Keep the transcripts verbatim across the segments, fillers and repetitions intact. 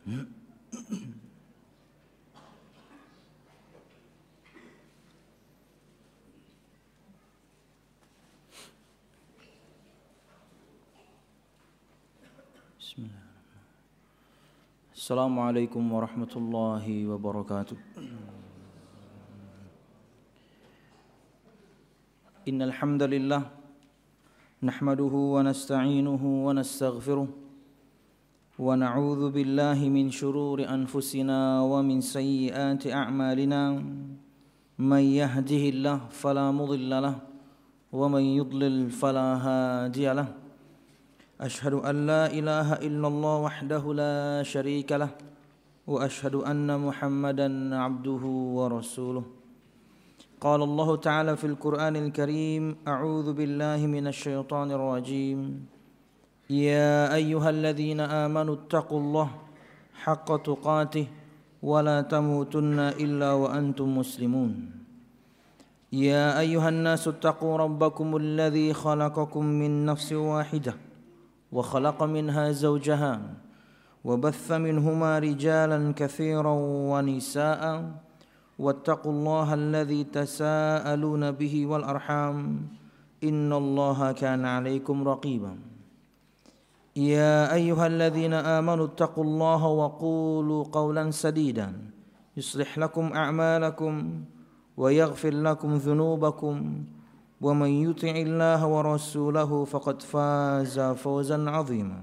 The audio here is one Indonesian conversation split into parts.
Assalamualaikum warahmatullahi wabarakatuh. Innal hamdalillah nahmaduhu wa nasta'inuhu wa nastaghfiruh wa na'udzu billahi min shururi anfusina wa min sayyiati a'malina. May yahdihillahu fala mudilla lahu wa may yudlil fala hadiya lahu. أشهد أن لا إله إلا الله وحده لا شريك له وأشهد أن محمدا عبده ورسوله. قال الله تعالى في القرآن الكريم: أعوذ بالله من الشيطان الرجيم. يا أيها الذين آمنوا اتقوا الله حق تقاته ولا تموتن إلا وأنتم مسلمون. يا أيها الناس اتقوا ربكم الذي خلقكم من نفس واحدة وخلق منها زوجها وبث منهما رجالا كثيرا ونساء واتقوا الله الذي تساءلون به والأرحام إن الله كان عليكم رقيبا. يا أيها الذين آمنوا اتقوا الله وقولوا قولا سديدا يصلح لكم أعمالكم ويغفر لكم ذنوبكم ومن يطع الله ورسوله فقد فاز فوزا عظيما.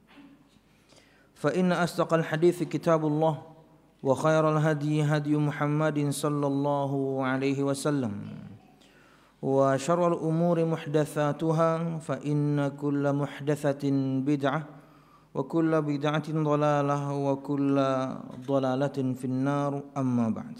فإن أصدق الحديث كتاب الله وخير الهدي هدي محمد صلى الله عليه وسلم وشر الأمور محدثاتها فإن كل محدثة بدعة وكل بدعة ضلالة وكل ضلالة في النار. أما بعد.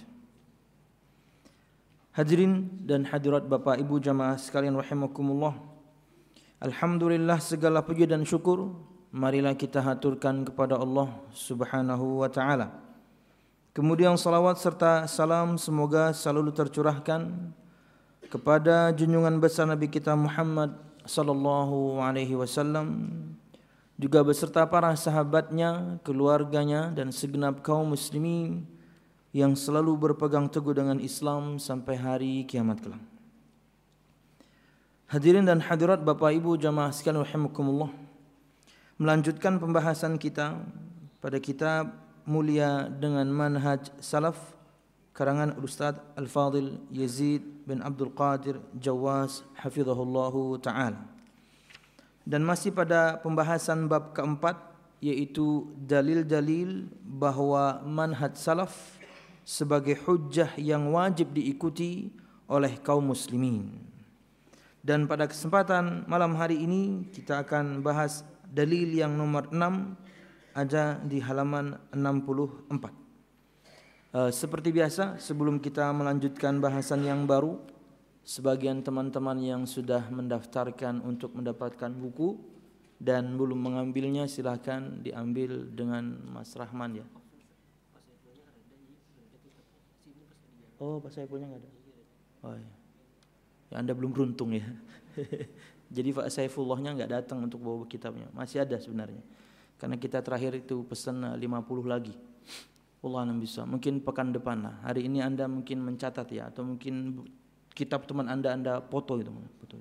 Hadirin dan hadirat Bapak Ibu jamaah sekalian rahimakumullah. Alhamdulillah, segala puji dan syukur marilah kita haturkan kepada Allah Subhanahu wa taala. Kemudian salawat serta salam semoga selalu tercurahkan kepada junjungan besar Nabi kita Muhammad sallallahu alaihi wasallam, juga beserta para sahabatnya, keluarganya dan segenap kaum muslimin yang selalu berpegang teguh dengan Islam sampai hari kiamat kelak. Hadirin dan hadirat Bapak Ibu jamaah sekalian rahimakumullah, melanjutkan pembahasan kita pada kitab mulia dengan manhaj salaf karangan Ustaz Al-Fadil Yazid bin Abdul Qadir Jawas hafizahullahu taala. Dan masih pada pembahasan bab keempat, yaitu dalil-dalil bahwa manhaj salaf sebagai hujjah yang wajib diikuti oleh kaum muslimin. Dan pada kesempatan malam hari ini kita akan bahas dalil yang nomor enam, ada di halaman enam puluh empat. Uh, seperti biasa, sebelum kita melanjutkan bahasan yang baru, sebagian teman-teman yang sudah mendaftarkan untuk mendapatkan buku dan belum mengambilnya, silakan diambil dengan Mas Rahman ya. Oh, Pak Saifulnya nggak ada. Oh ya. Ya, Anda belum beruntung ya. Jadi Pak Saifullahnya nggak datang untuk bawa kitabnya. Masih ada sebenarnya. Karena kita terakhir itu pesan lima puluh lagi. Allah alam bisa. Mungkin pekan depan lah. Hari ini Anda mungkin mencatat ya, atau mungkin kitab teman Anda Anda foto itu. Foto.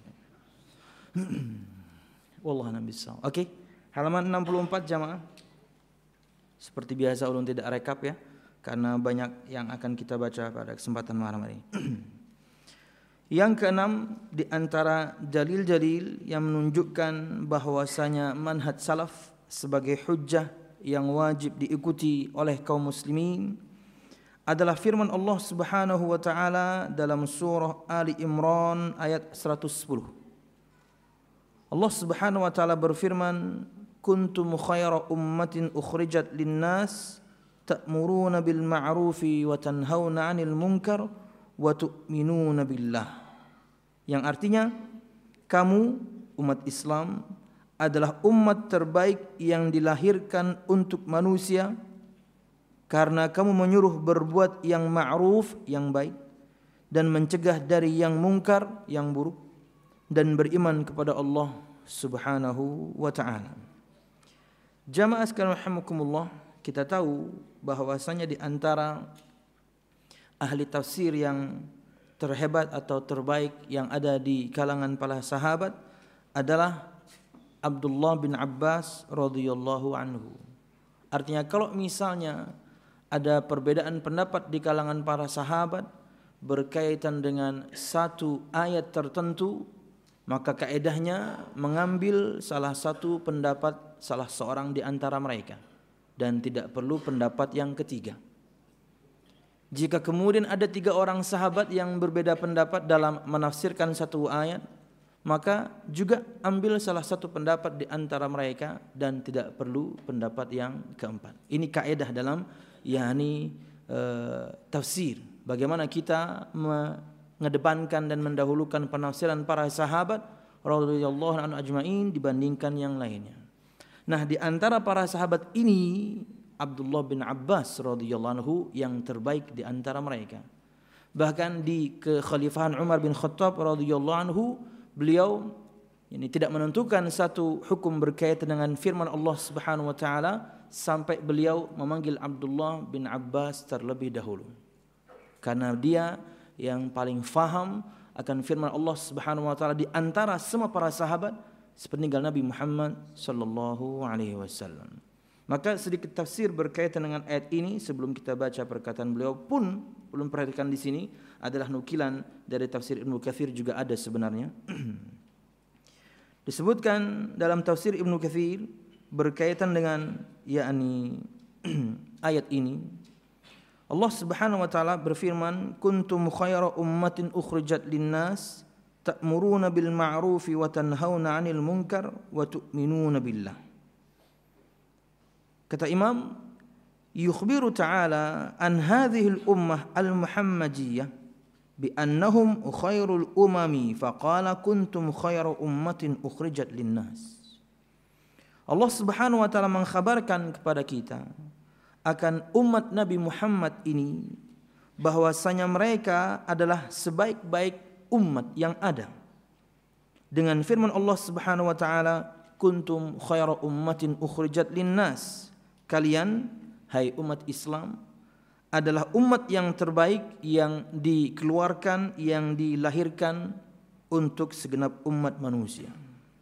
Allah alam bisa. Oke. Halaman enam puluh empat jamaah. Seperti biasa ulun tidak rekap ya, karena banyak yang akan kita baca pada kesempatan malam hari ini. Yang keenam, di antara dalil-dalil yang menunjukkan bahwasanya manhaj salaf sebagai hujjah yang wajib diikuti oleh kaum muslimin adalah firman Allah Subhanahu wa taala dalam surah Ali Imran ayat seratus sepuluh. Allah Subhanahu wa taala berfirman, "Kuntum khaira ummatin ukhrijat lin-nas ta'muruna bil ma'rufi wa tanhauna 'anil munkar wa tu'minuna billah." Yang artinya, kamu umat Islam adalah umat terbaik yang dilahirkan untuk manusia karena kamu menyuruh berbuat yang ma'ruf, yang baik, dan mencegah dari yang mungkar, yang buruk, dan beriman kepada Allah Subhanahu wa ta'ala. Jamaah sekalian rahimakumullah, kita tahu bahwasanya di antara ahli tafsir yang terhebat atau terbaik yang ada di kalangan para sahabat adalah Abdullah bin Abbas radhiyallahu anhu. Artinya kalau misalnya ada perbedaan pendapat di kalangan para sahabat berkaitan dengan satu ayat tertentu, maka kaedahnya mengambil salah satu pendapat salah seorang di antara mereka dan tidak perlu pendapat yang ketiga. Jika kemudian ada tiga orang sahabat yang berbeda pendapat dalam menafsirkan satu ayat, maka juga ambil salah satu pendapat di antara mereka dan tidak perlu pendapat yang keempat. Ini kaidah dalam yakni e, tafsir. Bagaimana kita mengedepankan dan mendahulukan penafsiran para sahabat radhiyallahu anhum ajma'in dibandingkan yang lainnya. Nah, di antara para sahabat ini Abdullah bin Abbas radhiyallahu anhu yang terbaik di antara mereka. Bahkan di kekhalifahan Umar bin Khattab radhiyallahu anhu, beliau ini tidak menentukan satu hukum berkaitan dengan firman Allah Subhanahu wa taala sampai beliau memanggil Abdullah bin Abbas terlebih dahulu. Karena dia yang paling faham akan firman Allah Subhanahu wa taala di antara semua para sahabat sepeninggal Nabi Muhammad sallallahu alaihi wasallam. Maka sedikit tafsir berkaitan dengan ayat ini sebelum kita baca perkataan beliau pun belum perhatikan di sini adalah nukilan dari tafsir Ibnu Katsir juga ada sebenarnya. Disebutkan dalam tafsir Ibnu Katsir berkaitan dengan yakni ayat ini, Allah Subhanahu wa taala berfirman, "Kuntum khayra ummatin ukhrijat lin-nas ta'muruna bil ma'rufi wa tanhauna 'anil munkar wa tu'minuna billah." Kata Imam, yukhbiru ta'ala an hadhihi al-ummah al-muhammadiyah bi annahum khairul umami faqala kuntum khayra ummatin ukhrijat lin-nas. Allah Subhanahu wa taala mengkhabarkan kepada kita akan umat Nabi Muhammad ini bahwasanya mereka adalah sebaik-baik umat yang ada. Dengan firman Allah Subhanahu wa taala, kuntum khayra ummatin ukhrijat lin-nas. Kalian, hai umat Islam, adalah umat yang terbaik yang dikeluarkan, yang dilahirkan untuk segenap umat manusia.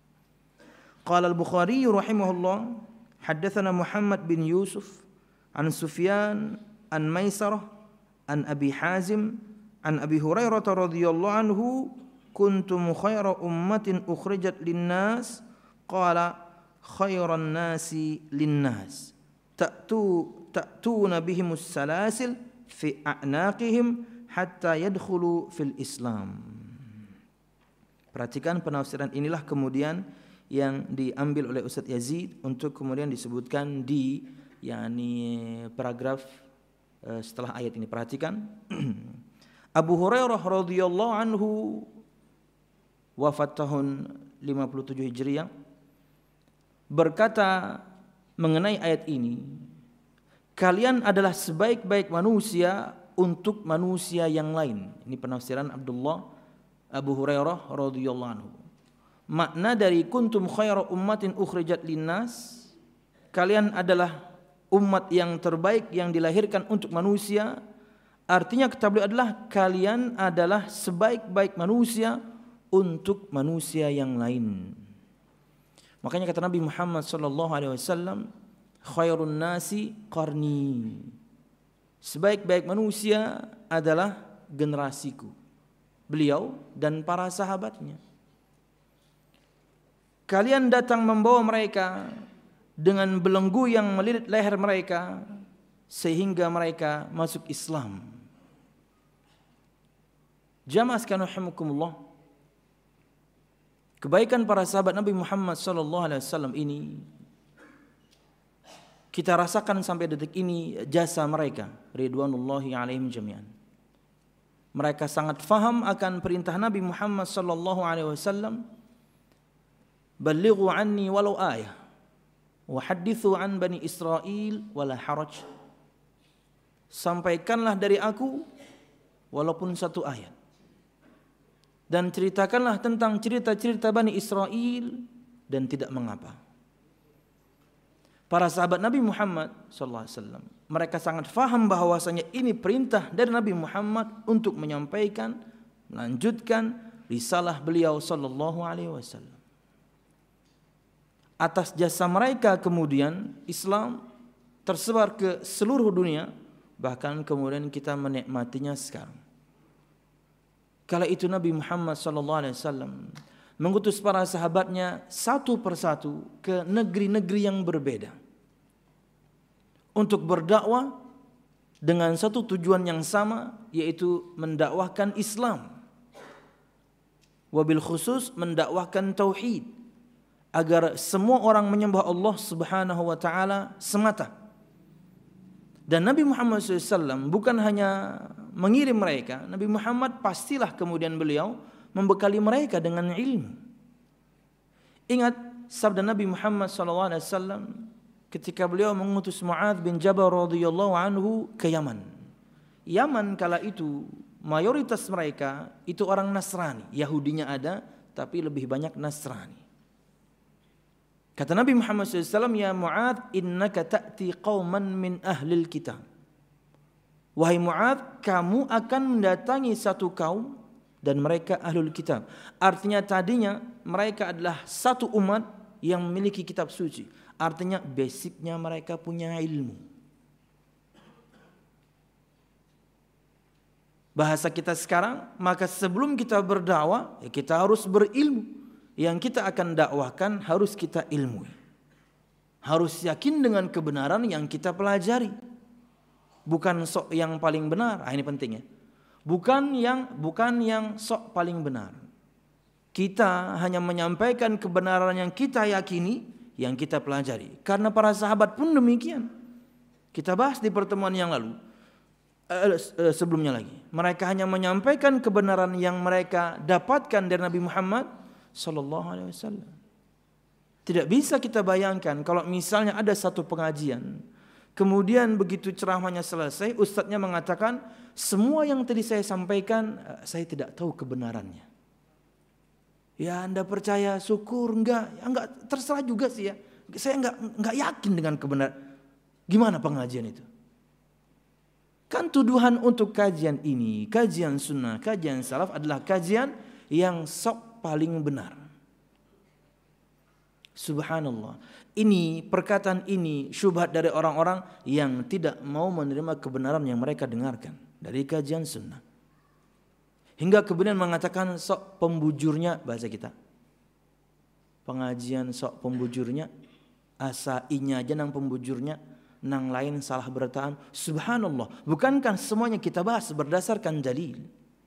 Qala al-Bukhari rahimahullah, haddatsana Muhammad bin Yusuf an Sufyan an Maisarah an Abi Hazim an Abi Hurairah radhiyallahu anhu, kuntum khayra ummatin ukhrijat lin-nas, qala khairan nasi lin-nas. Ta'tu ta'tuna bihimus salasil fi a'naqihim hatta yadkhulu fil Islam. Perhatikan penafsiran inilah kemudian yang diambil oleh Ustaz Yazid untuk kemudian disebutkan di yakni paragraf uh, setelah ayat ini. Perhatikan. Abu Hurairah radhiyallahu anhu wafat tahun lima puluh tujuh Hijriah berkata mengenai ayat ini, kalian adalah sebaik-baik manusia untuk manusia yang lain. Ini penafsiran Abdullah Abu Hurairah radhiyallahu anhu. Makna dari kuntum khairu ummatin ukhrijat linnas, kalian adalah umat yang terbaik yang dilahirkan untuk manusia. Artinya kata beliau adalah kalian adalah sebaik-baik manusia untuk manusia yang lain. Makanya kata Nabi Muhammad sallallahu alaihi wasallam, khairun nasi qarni. Sebaik-baik manusia adalah generasiku. Beliau dan para sahabatnya. Kalian datang membawa mereka dengan belenggu yang melilit leher mereka sehingga mereka masuk Islam. Jamaah sekalian rahimakumullah. Kebaikan para sahabat Nabi Muhammad sallallahu alaihi wasallam ini kita rasakan sampai detik ini jasa mereka ridwanullahi alaihim jami'an. Mereka sangat faham akan perintah Nabi Muhammad sallallahu alaihi wasallam, ballighu anni walau ayah wa hadithu an bani Israil wala haraj. Sampaikanlah dari aku walaupun satu ayat. Dan ceritakanlah tentang cerita-cerita Bani Israel dan tidak mengapa. Para sahabat Nabi Muhammad sallallahu alaihi wasallam, mereka sangat faham bahwasanya ini perintah dari Nabi Muhammad untuk menyampaikan, melanjutkan risalah beliau sallallahu alaihi wasallam. Atas jasa mereka kemudian Islam tersebar ke seluruh dunia, bahkan kemudian kita menikmatinya sekarang. Kala itu Nabi Muhammad sallallahu alaihi wasallam mengutus para sahabatnya satu persatu ke negeri-negeri yang berbeda untuk berdakwah dengan satu tujuan yang sama, yaitu mendakwahkan Islam, wabil khusus mendakwahkan tauhid, agar semua orang menyembah Allah Subhanahu wa taala semata. Dan Nabi Muhammad shallallahu alaihi wasallam bukan hanya mengirim mereka, Nabi Muhammad pastilah kemudian beliau membekali mereka dengan ilmu. Ingat sabda Nabi Muhammad shallallahu alaihi wasallam ketika beliau mengutus Mu'adz bin Jabal radhiyallahu anhu ke Yaman. Yaman kala itu mayoritas mereka itu orang Nasrani, Yahudinya ada tapi lebih banyak Nasrani. Kata Nabi Muhammad shallallahu alaihi wasallam, "Ya Mu'adz, innaka ta'ti qauman min ahlil kitab." Wahai Mu'adz, kamu akan mendatangi satu kaum dan mereka ahlul kitab. Artinya tadinya mereka adalah satu umat yang memiliki kitab suci. Artinya basicnya mereka punya ilmu. Bahasa kita sekarang, maka sebelum kita berdakwah, ya kita harus berilmu. Yang kita akan dakwahkan harus kita ilmui. Harus yakin dengan kebenaran yang kita pelajari. Bukan sok yang paling benar. Ah, ini pentingnya. Bukan yang bukan yang sok paling benar. Kita hanya menyampaikan kebenaran yang kita yakini, yang kita pelajari. Karena para sahabat pun demikian. Kita bahas di pertemuan yang lalu. Eh, eh, sebelumnya lagi. Mereka hanya menyampaikan kebenaran yang mereka dapatkan dari Nabi Muhammad sallallahu alaihi wasallam. Tidak bisa kita bayangkan kalau misalnya ada satu pengajian, kemudian begitu ceramahnya selesai, ustadznya mengatakan, semua yang tadi saya sampaikan, saya tidak tahu kebenarannya. Ya Anda percaya, syukur, enggak, ya enggak, terserah juga sih ya. Saya enggak, enggak yakin dengan kebenaran. Gimana pengajian itu? Kan tuduhan untuk kajian ini, kajian sunnah, kajian salaf adalah kajian yang sok paling benar. Subhanallah. Ini perkataan ini syubhat dari orang-orang yang tidak mau menerima kebenaran yang mereka dengarkan dari kajian sunnah. Hingga kemudian mengatakan sok pembujurnya, bahasa kita. Pengajian sok pembujurnya, asa inya aja nang pembujurnya, nang lain salah bertahan. Subhanallah. Bukankah semuanya kita bahas berdasarkan dalil?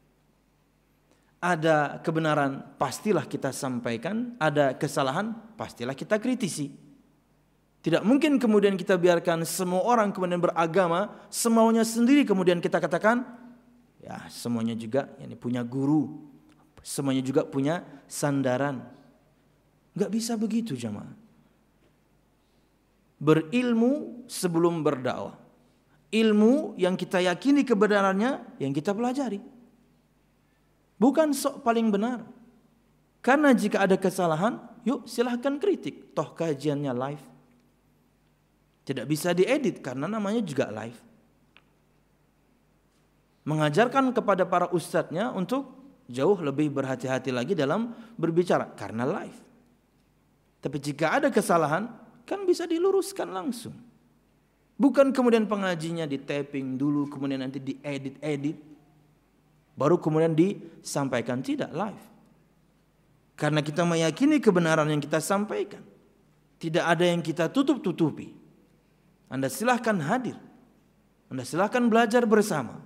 Ada kebenaran, pastilah kita sampaikan. Ada kesalahan, pastilah kita kritisi. Tidak mungkin kemudian kita biarkan semua orang kemudian beragama semaunya sendiri, kemudian kita katakan, ya semuanya juga yani punya guru, semuanya juga punya sandaran. Gak bisa begitu jamaah. Berilmu sebelum berdakwah. Ilmu yang kita yakini kebenarannya, yang kita pelajari. Bukan sok paling benar. Karena jika ada kesalahan, yuk silahkan kritik. Toh kajiannya live. Tidak bisa diedit karena namanya juga live. Mengajarkan kepada para ustadznya untuk jauh lebih berhati-hati lagi dalam berbicara karena live. Tapi jika ada kesalahan, kan bisa diluruskan langsung. Bukan kemudian pengajinya di taping dulu, kemudian nanti diedit-edit. Baru kemudian disampaikan, tidak live. Karena kita meyakini kebenaran yang kita sampaikan. Tidak ada yang kita tutup-tutupi. Anda silahkan hadir. Anda silahkan belajar bersama.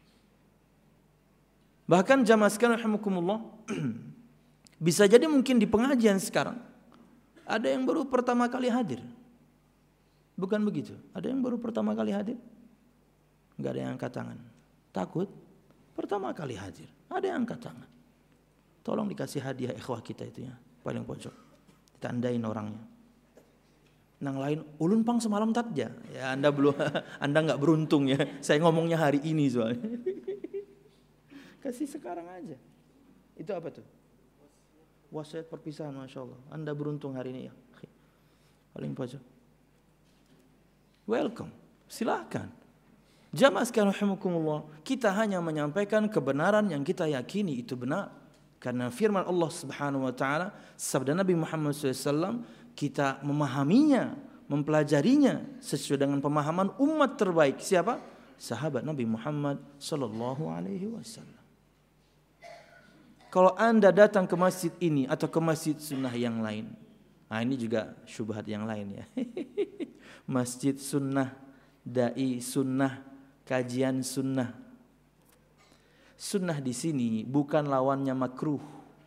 Bahkan jamaah sekalian rahimakumullah, bisa jadi mungkin di pengajian sekarang ada yang baru pertama kali hadir. Bukan begitu? Ada yang baru pertama kali hadir? Enggak ada yang angkat tangan. Takut? Pertama kali hadir, ada yang angkat tangan. Tolong dikasih hadiah ikhwah kita itu ya, paling pojok. Ditandain orangnya. Nang lain, ulun pang semalam tatja. Ya Anda belum, Anda nggak beruntung ya. Saya ngomongnya hari ini soalnya. Kasih sekarang aja. Itu apa tuh? Wasiat perpisahan, masya Allah. Anda beruntung hari ini ya. Paling pojok. welcome, silakan. Jamaah sekalian rahimakumullah, kita hanya menyampaikan kebenaran yang kita yakini itu benar. Karena firman Allah Subhanahu wa taala, sabda Nabi Muhammad shallallahu alaihi wasallam, kita memahaminya, mempelajarinya sesuai dengan pemahaman umat terbaik. Siapa? Sahabat Nabi Muhammad sallallahu alaihi wasallam. Kalau Anda datang ke masjid ini atau ke masjid sunnah yang lain, nah ini juga syubhat yang lain ya. Masjid sunnah, dai sunnah, kajian sunnah. Sunnah di sini bukan lawannya makruh.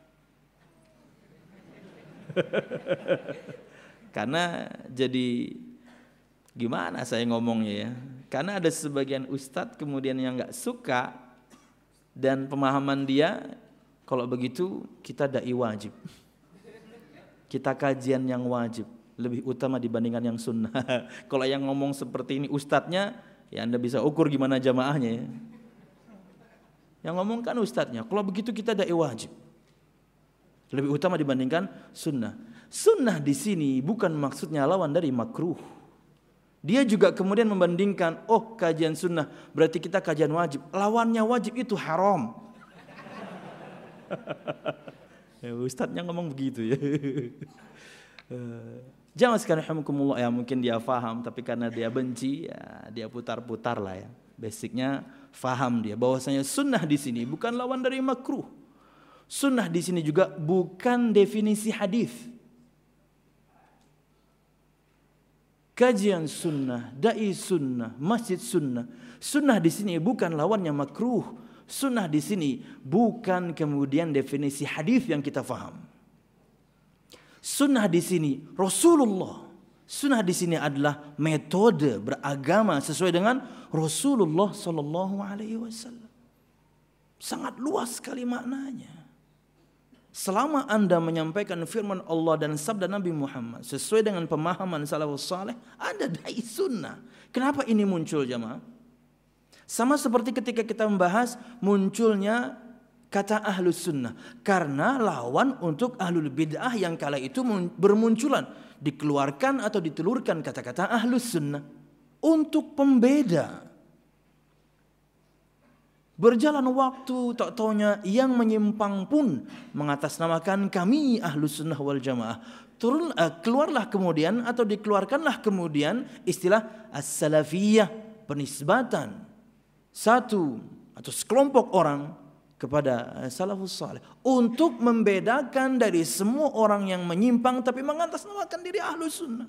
Karena jadi gimana saya ngomongnya ya? Karena ada sebagian ustadz kemudian yang nggak suka dan pemahaman dia, kalau begitu kita dai wajib, kita kajian yang wajib lebih utama dibandingkan yang sunnah. Kalau yang ngomong seperti ini ustadznya, ya Anda bisa ukur gimana jamaahnya ya. Yang ngomong kan ustadznya. Kalau begitu kita dai wajib, lebih utama dibandingkan sunnah. Sunnah di sini bukan maksudnya lawan dari makruh. Dia juga kemudian membandingkan, oh kajian sunnah berarti kita kajian wajib. Lawannya wajib itu haram. Ya, ustadznya ngomong begitu ya. Jangan sekali rahimakumullah, ya mungkin dia faham, tapi karena dia benci, ya dia putar-putar lah ya. Basicnya faham dia bahwasanya sunnah di sini bukan lawan dari makruh. Sunnah di sini juga bukan definisi hadis. Kajian sunnah, dai sunnah, masjid sunnah. Sunnah di sini bukan lawannya makruh. Sunnah di sini bukan kemudian definisi hadis yang kita faham. Sunnah di sini Rasulullah. Sunnah di sini adalah metode beragama sesuai dengan Rasulullah Sallallahu Alaihi Wasallam. Sangat luas sekali maknanya. Selama Anda menyampaikan firman Allah dan sabda Nabi Muhammad sesuai dengan pemahaman salafus saleh, Anda dai sunnah. Kenapa ini muncul jamaah? Sama seperti ketika kita membahas munculnya kata ahlus sunnah. Karena lawan untuk ahlul bid'ah yang kala itu bermunculan. Dikeluarkan atau ditelurkan kata-kata ahlus sunnah. Untuk pembeda. Berjalan waktu, tak taunya yang menyimpang pun mengatasnamakan kami ahlus sunnah wal jamaah. Turun, uh, keluarlah kemudian atau dikeluarkanlah kemudian istilah as-salafiyah, penisbatan satu atau sekelompok orang kepada salafus saleh untuk membedakan dari semua orang yang menyimpang tapi mengatasnamakan diri ahlus sunnah.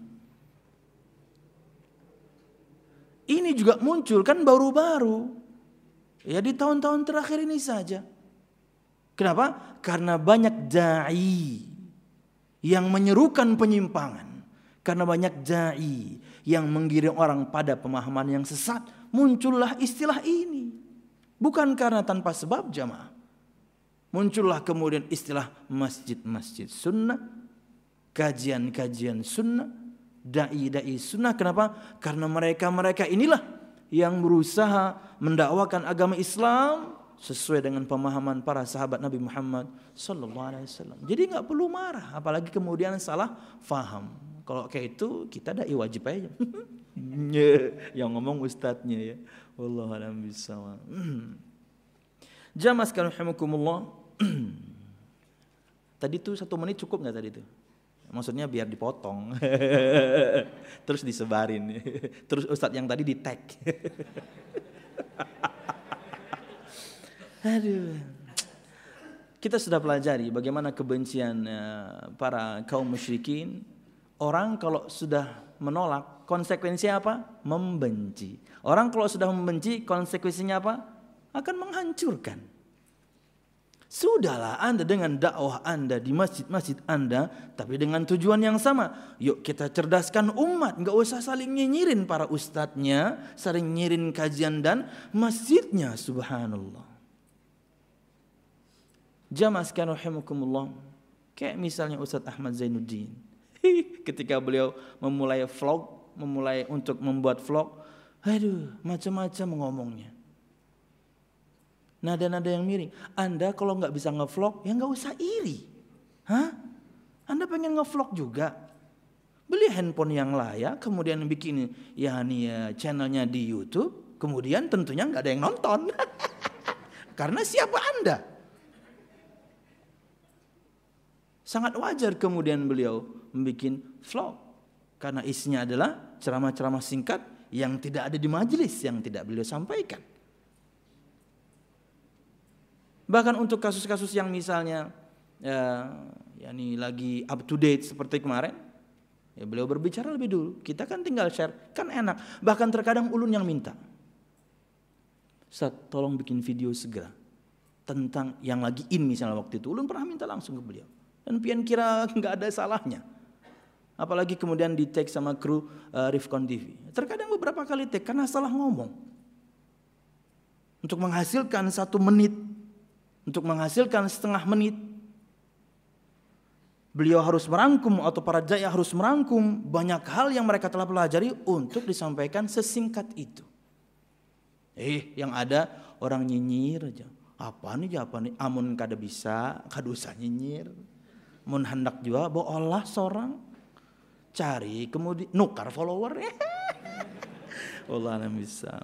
Ini juga muncul kan baru-baru. Ya di tahun-tahun terakhir ini saja. Kenapa? Karena banyak dai yang menyerukan penyimpangan. Karena banyak dai yang menggiring orang pada pemahaman yang sesat. Muncullah istilah ini. Bukan karena tanpa sebab jamaah. Muncullah kemudian istilah masjid-masjid sunnah. Kajian-kajian sunnah. Dai-dai sunnah. Kenapa? Karena mereka-mereka inilah yang berusaha mendakwakan agama Islam sesuai dengan pemahaman para sahabat Nabi Muhammad sallallahu alaihi wasallam. Jadi enggak perlu marah, apalagi kemudian salah faham. Kalau kayak itu kita dai wajib aja. Yang ngomong ustadznya ya. Wallahu a'lam bishawab. Jamaah sekalian rahimakumullah. Tadi tuh satu menit cukup enggak tadi tuh? Maksudnya biar dipotong, terus disebarin, terus ustadz yang tadi di tag. Aduh, kita sudah pelajari bagaimana kebencian para kaum musyrikin. Orang kalau sudah menolak, konsekuensinya apa? Membenci. Orang kalau sudah membenci, konsekuensinya apa? Akan menghancurkan. Sudahlah Anda dengan dakwah Anda di masjid-masjid Anda, tapi dengan tujuan yang sama. Yuk kita cerdaskan umat, nggak usah saling nyinyirin para ustadznya, saling nyirin kajian dan masjidnya. Subhanallah. Jamaah sekalian rahimakumullah. Kayak misalnya Ustadz Ahmad Zainuddin. Ketika beliau memulai vlog, memulai untuk membuat vlog, aduh macam-macam ngomongnya. Nada-nada yang miring. Anda kalau nggak bisa ngevlog, ya nggak usah iri. Hah? Anda pengen ngevlog juga? Beli handphone yang layak, kemudian bikin ya nih ya, channelnya di YouTube, kemudian tentunya nggak ada yang nonton. Karena siapa Anda? Sangat wajar kemudian beliau membuat vlog. Karena isinya adalah ceramah-ceramah singkat yang tidak ada di majelis, yang tidak beliau sampaikan. Bahkan untuk kasus-kasus yang misalnya ya, ya nih lagi up to date seperti kemarin, ya beliau berbicara lebih dulu. Kita kan tinggal share, kan enak. Bahkan terkadang ulun yang minta, Ustaz tolong bikin video segera tentang yang lagi in misalnya waktu itu. Ulun pernah minta langsung ke beliau. Dan pian kira nggak ada salahnya. Apalagi kemudian di tag sama kru uh, Rifkon T V. Terkadang beberapa kali tag karena salah ngomong. Untuk menghasilkan satu menit, untuk menghasilkan setengah menit, beliau harus merangkum atau para dai harus merangkum banyak hal yang mereka telah pelajari untuk disampaikan sesingkat itu. Eh, yang ada orang nyinyir aja. Apa nih apa nih? Amun kada bisa, kada usah nyinyir. Mun hendak juga bawa olah seorang cari kemudian nukar follower. Allah alam bisa.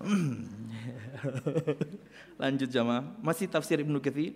Lanjut jamaah, masih tafsir Ibnu Katsir.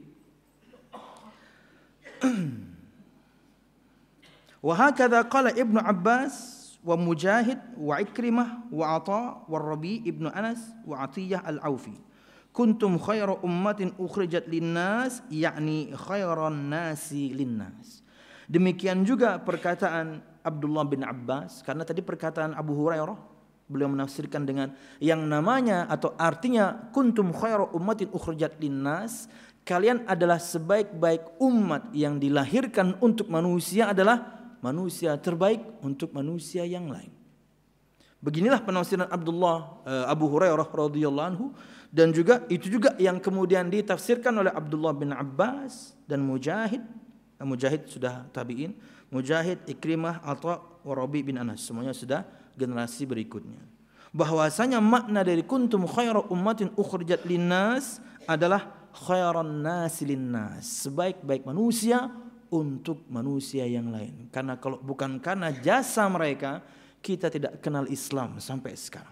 Wa hakadha qala Ibnu Abbas wa Mujahid wa Ikrimah wa Atha wa Rabi ibnu Anas wa Atiyah al-Aufi. Kuntum khairu ummatin ukhrijat linnas, yakni khairan nasi linnas. Demikian juga perkataan Abdullah bin Abbas, karena tadi perkataan Abu Hurairah beliau menafsirkan dengan yang namanya atau artinya kuntum khairu ummatin ukhrijat linnas, kalian adalah sebaik-baik umat yang dilahirkan untuk manusia adalah manusia terbaik untuk manusia yang lain. Beginilah penafsiran Abdullah uh, Abu Hurairah radhiyallahu anhu, dan juga itu juga yang kemudian ditafsirkan oleh Abdullah bin Abbas dan Mujahid. Mujahid sudah tabi'in, Mujahid, Ikrimah, Atha, Rabi bin Anas, semuanya sudah generasi berikutnya. Bahwasanya makna dari kuntum khairu ummatin ukhrijat linnas adalah khairan nasi linnas, sebaik-baik manusia untuk manusia yang lain. Karena kalau bukan karena jasa mereka, kita tidak kenal Islam sampai sekarang.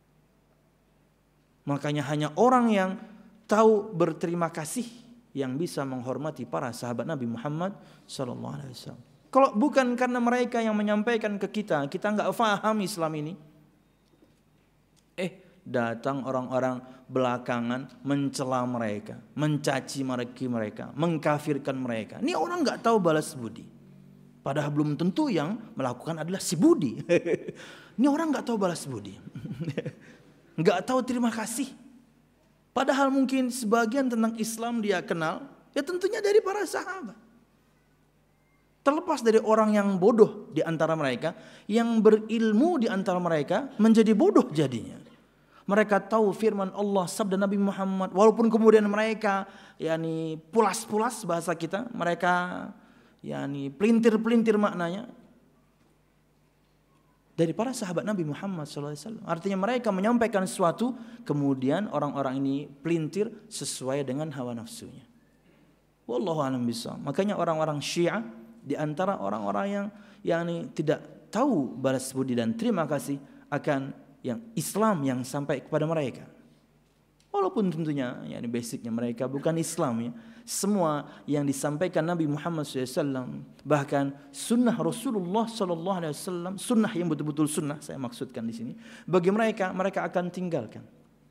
Makanya hanya orang yang tahu berterima kasih yang bisa menghormati para sahabat Nabi Muhammad sallallahu alaihi wasallam. Kalau bukan karena mereka yang menyampaikan ke kita, kita enggak faham Islam ini. Eh, datang orang-orang belakangan mencela mereka, mencaci maki mereka, mengkafirkan mereka. Ini orang enggak tahu balas budi. Padahal belum tentu yang melakukan adalah si budi. Ini orang enggak tahu balas budi. Enggak tahu terima kasih. Padahal mungkin sebagian tentang Islam dia kenal, ya tentunya dari para sahabat. Terlepas dari orang yang bodoh di antara mereka, yang berilmu di antara mereka menjadi bodoh jadinya. Mereka tahu firman Allah, sabda Nabi Muhammad, walaupun kemudian mereka yakni pulas-pulas bahasa kita, mereka yakni pelintir-pelintir maknanya. Dari para sahabat Nabi Muhammad shallallahu alaihi wasallam. Artinya mereka menyampaikan sesuatu, kemudian orang-orang ini pelintir sesuai dengan hawa nafsunya. Wallahu a'lam bishawab. Makanya orang-orang Syiah di antara orang-orang yang yang ini tidak tahu balas budi dan terima kasih akan yang Islam yang sampai kepada mereka. Walaupun tentunya yakni basicnya mereka bukan Islam ya. Semua yang disampaikan Nabi Muhammad shallallahu alaihi wasallam, bahkan sunnah Rasulullah shallallahu alaihi wasallam, sunnah yang betul-betul sunnah saya maksudkan di sini, bagi mereka mereka akan tinggalkan.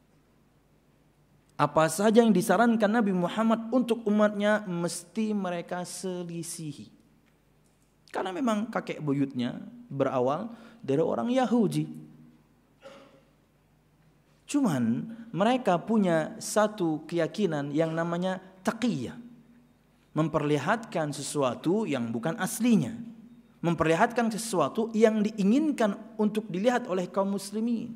Apa saja yang disarankan Nabi Muhammad untuk umatnya mesti mereka selisihi. Karena memang kakek buyutnya berawal dari orang Yahudi. Cuman mereka punya satu keyakinan yang namanya taqiyah. Memperlihatkan sesuatu yang bukan aslinya. Memperlihatkan sesuatu yang diinginkan untuk dilihat oleh kaum muslimin.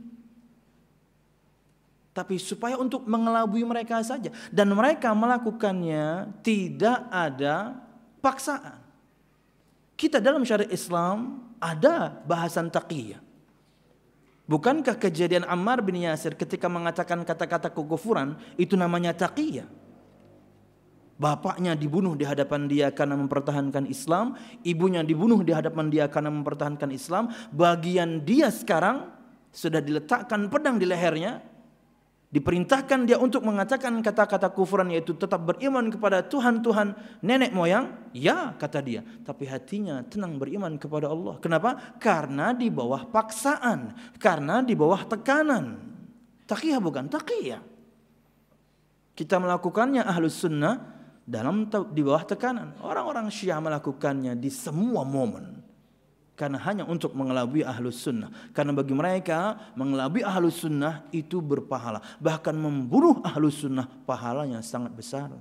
Tapi supaya untuk mengelabui mereka saja. Dan mereka melakukannya tidak ada paksaan. Kita dalam syariat Islam ada bahasan taqiyah. Bukankah kejadian Ammar bin Yasir ketika mengatakan kata-kata kekufuran itu namanya taqiyah? Bapaknya dibunuh di hadapan dia karena mempertahankan Islam, ibunya dibunuh di hadapan dia karena mempertahankan Islam. Bagian dia sekarang sudah diletakkan pedang di lehernya, diperintahkan dia untuk mengatakan kata-kata kufuran, yaitu tetap beriman kepada Tuhan-Tuhan nenek moyang. Ya, kata dia, tapi hatinya tenang beriman kepada Allah. Kenapa? Karena di bawah paksaan, karena di bawah tekanan. Taqiyah bukan taqiyah. Kita melakukannya ahlus sunnah dalam di bawah tekanan. Orang-orang Syiah melakukannya di semua momen karena hanya untuk mengelabui ahlus sunnah. Karena bagi mereka mengelabui ahlus sunnah itu berpahala, bahkan membunuh ahlus sunnah pahalanya sangat besar.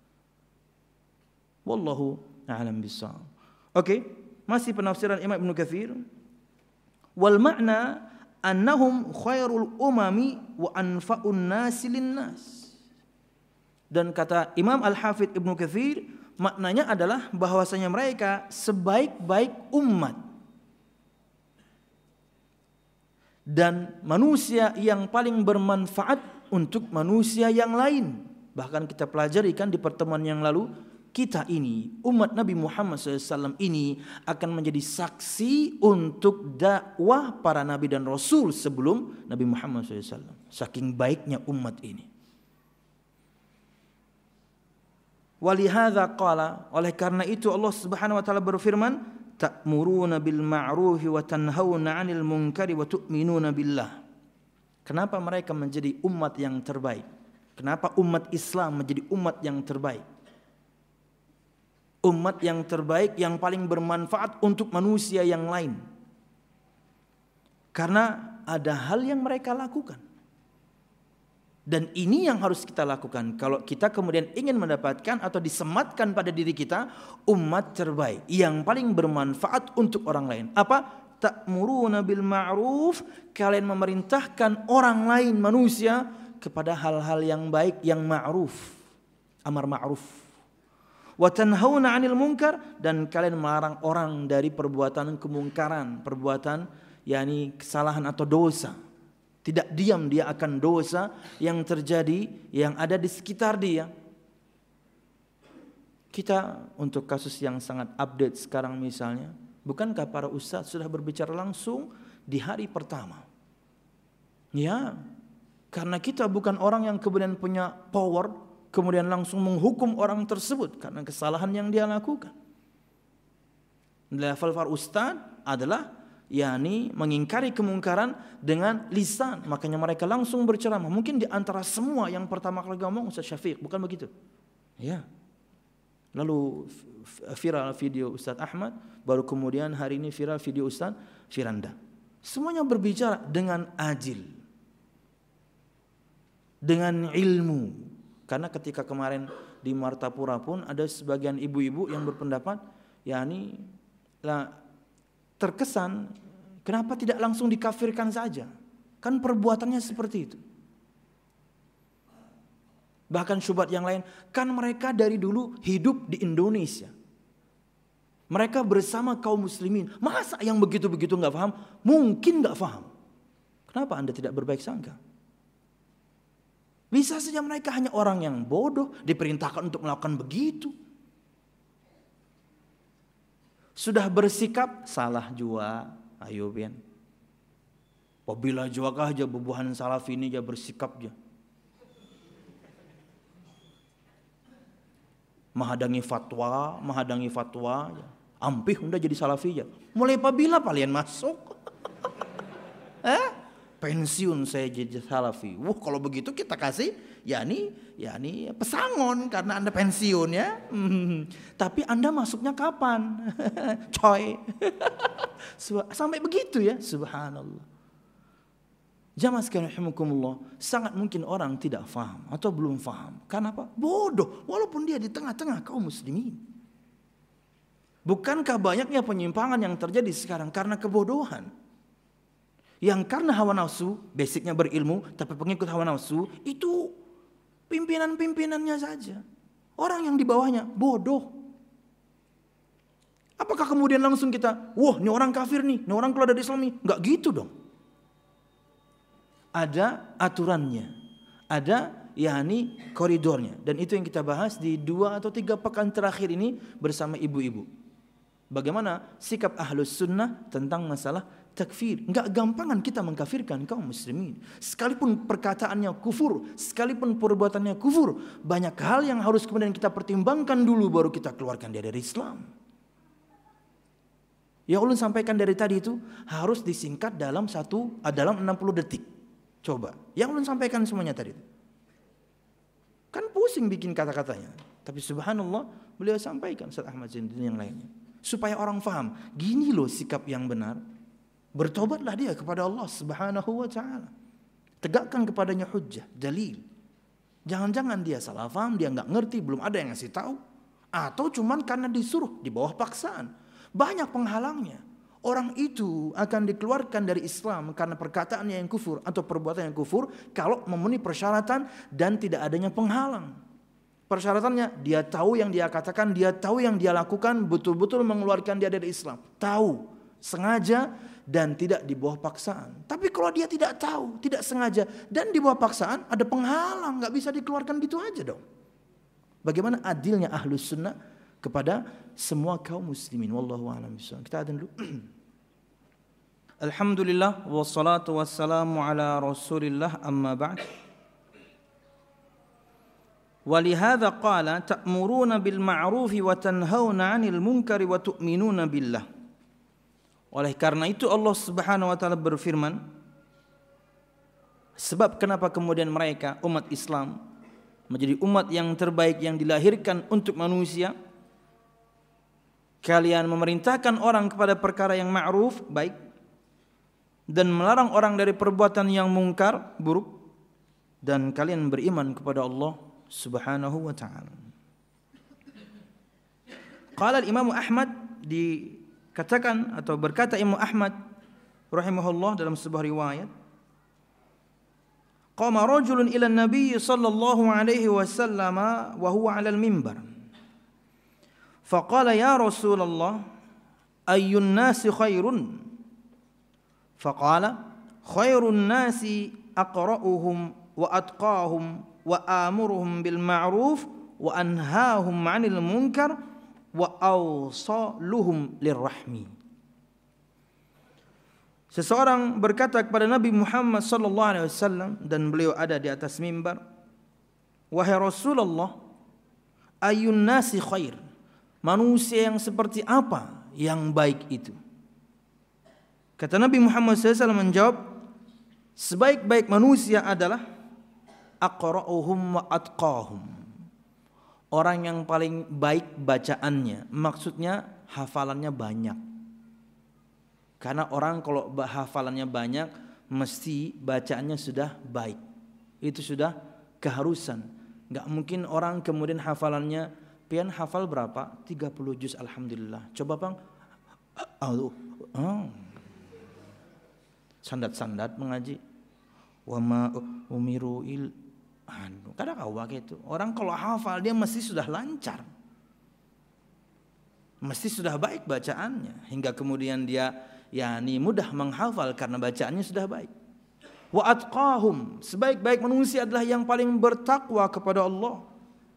Wallahu a'lam bishawab. Oke, masih penafsiran Imam Ibnu Katsir. Wal ma'na annahum khairul umami wa anfa'un nasi lin-nas. Dan kata Imam Al-Hafidh Ibnu Katsir, maknanya adalah bahwasanya mereka sebaik-baik umat dan manusia yang paling bermanfaat untuk manusia yang lain. Bahkan kita pelajari kan di pertemuan yang lalu, kita ini, umat Nabi Muhammad shallallahu alaihi wasallam ini akan menjadi saksi untuk dakwah para nabi dan rasul sebelum Nabi Muhammad shallallahu alaihi wasallam. Saking baiknya umat ini. Walihadza qala, oleh karena itu Allah Subhanahu wa taala berfirman, ta'muruna bil ma'rufi wa tanhauna 'anil munkari wa tu'minuna billah. Kenapa mereka menjadi umat yang terbaik? Kenapa umat Islam menjadi umat yang terbaik? Umat yang terbaik yang paling bermanfaat untuk manusia yang lain. Karena ada hal yang mereka lakukan. Dan ini yang harus kita lakukan kalau kita kemudian ingin mendapatkan atau disematkan pada diri kita umat terbaik yang paling bermanfaat untuk orang lain. Apa? Ta'muruna bil ma'ruf, kalian memerintahkan orang lain manusia kepada hal-hal yang baik, yang ma'ruf, amar ma'ruf. Wa tanhauna 'anil munkar, dan kalian melarang orang dari perbuatan kemungkaran, perbuatan yakni kesalahan atau dosa. Tidak diam dia akan dosa yang terjadi, yang ada di sekitar dia. Kita untuk kasus yang sangat update sekarang misalnya, bukankah para ustadz sudah berbicara langsung di hari pertama? Ya, karena kita bukan orang yang kemudian punya power, kemudian langsung menghukum orang tersebut karena kesalahan yang dia lakukan. Level para ustadz adalah yakni mengingkari kemungkaran dengan lisan, makanya mereka langsung berceramah. Mungkin di antara semua yang pertama kali ngomong Ustaz Syafiq, bukan begitu? Ya. Lalu viral video Ustaz Ahmad, baru kemudian hari ini viral video Ustaz Firanda. Semuanya berbicara dengan adil, dengan ilmu. Karena ketika kemarin di Martapura pun ada sebagian ibu-ibu yang berpendapat yakni lah terkesan, kenapa tidak langsung dikafirkan saja? Kan perbuatannya seperti itu. Bahkan syubhat yang lain, kan mereka dari dulu hidup di Indonesia. Mereka bersama kaum muslimin. Masa yang begitu-begitu gak paham? Mungkin gak paham. Kenapa Anda tidak berbaik sangka? Bisa saja mereka hanya orang yang bodoh, diperintahkan untuk melakukan begitu. Sudah bersikap salah jua, ayo pian. Apabila juakah aja bubuhan salafi ini aja bersikap aja. Menghadangi fatwa, menghadangi fatwa, ya. Ampih udah jadi salafi aja. Mulai apabila kalian masuk? eh? Pensiun saya jadi salafi. Wah, kalau begitu kita kasih yakni yakni pesangon karena Anda pensiun ya. Hmm. Tapi Anda masuknya kapan? Coy. Sampai begitu ya, subhanallah. Jamaah sekalian rahimakumullah, sangat mungkin orang tidak faham atau belum faham. Karena apa? Bodoh, walaupun dia di tengah-tengah kaum muslimin. Bukankah banyaknya penyimpangan yang terjadi sekarang karena kebodohan? Yang karena hawa nafsu, basicnya berilmu, tapi pengikut hawa nafsu, itu pimpinan-pimpinannya saja. Orang yang di bawahnya bodoh. Apakah kemudian langsung kita, wah ini orang kafir nih, ini orang keluar dari Islam nih. Enggak gitu dong. Ada aturannya. Ada yakni koridornya. Dan itu yang kita bahas di dua atau tiga pekan terakhir ini bersama ibu-ibu. Bagaimana sikap ahlus sunnah tentang masalah takfir. Enggak gampangan kita mengkafirkan kaum muslimin. Sekalipun perkataannya kufur, sekalipun perbuatannya kufur, banyak hal yang harus kemudian kita pertimbangkan dulu baru kita keluarkan dia dari Islam. Yang ulun sampaikan dari tadi itu harus disingkat dalam satu dalam enam puluh detik. Coba, yang ulun sampaikan semuanya tadi. Kan pusing bikin kata-katanya. Tapi subhanallah beliau sampaikan Ustaz Ahmad Zainuddin yang lainnya. Supaya orang faham, gini loh sikap yang benar. Bertobatlah dia kepada Allah subhanahu wa ta'ala. Tegakkan kepadanya hujjah, dalil. Jangan-jangan dia salah faham, dia nggak ngerti, belum ada yang ngasih tahu. Atau cuman karena disuruh, di bawah paksaan. Banyak penghalangnya. Orang itu akan dikeluarkan dari Islam karena perkataannya yang kufur atau perbuatan yang kufur kalau memenuhi persyaratan dan tidak adanya penghalang. Persyaratannya dia tahu yang dia katakan, dia tahu yang dia lakukan betul-betul mengeluarkan dia dari Islam. Tahu, sengaja dan tidak di bawah paksaan. Tapi kalau dia tidak tahu, tidak sengaja dan di bawah paksaan ada penghalang, nggak bisa dikeluarkan gitu aja dong. Bagaimana adilnya ahlus sunnah kepada semua kaum muslimin. Wallahu a'lam bishawab. Kita adzan dulu. Alhamdulillah wassalatu wassalamu ala Rasulillah amma ba'd. Walihadza qala ta'muruna bil ma'ruf wa tanhauna 'anil munkari wa tu'minuna billah. Oleh karena itu Allah Subhanahu wa taala berfirman, sebab kenapa kemudian mereka umat Islam menjadi umat yang terbaik yang dilahirkan untuk manusia. Kalian memerintahkan orang kepada perkara yang ma'ruf, baik, dan melarang orang dari perbuatan yang mungkar, buruk, dan kalian beriman kepada Allah Subhanahu wa ta'ala. Qala Imam Ahmad, dikatakan atau berkata Imam Ahmad rahimahullah dalam sebuah riwayat, qama rajulun ila an-nabiy sallallahu alaihi wasallam wa huwa 'ala al-mimbar. Faqala ya Rasulullah ayyun nasi khairun? Faqala khairun nasi aqra'uhum wa atqahum wa amuruhum bil ma'ruf wa anhahum 'anil munkar wa awsaluhum lirrahmi. Seseorang berkata kepada Nabi Muhammad sallallahu alaihi wasallam dan beliau ada di atas mimbar, wahai Rasulullah, ayyun nasi khair? Manusia yang seperti apa yang baik itu? Kata Nabi Muhammad sallallahu alaihi wasallam menjawab, sebaik-baik manusia adalah aqra'uhum wa atqahum. Orang yang paling baik bacaannya, maksudnya hafalannya banyak. Karena orang kalau hafalannya banyak, mesti bacaannya sudah baik. Itu sudah keharusan. Gak mungkin orang kemudian hafalannya, pian hafal berapa? tiga puluh juz alhamdulillah. Coba bang, oh, oh. Sandat-sandat mengaji. Wa ma umiru il anu. Kadang kau gitu. Orang kalau hafal dia mesti sudah lancar. Mesti sudah baik bacaannya hingga kemudian dia yakni mudah menghafal karena bacaannya sudah baik. Wa atqahum, sebaik-baik manusia adalah yang paling bertakwa kepada Allah.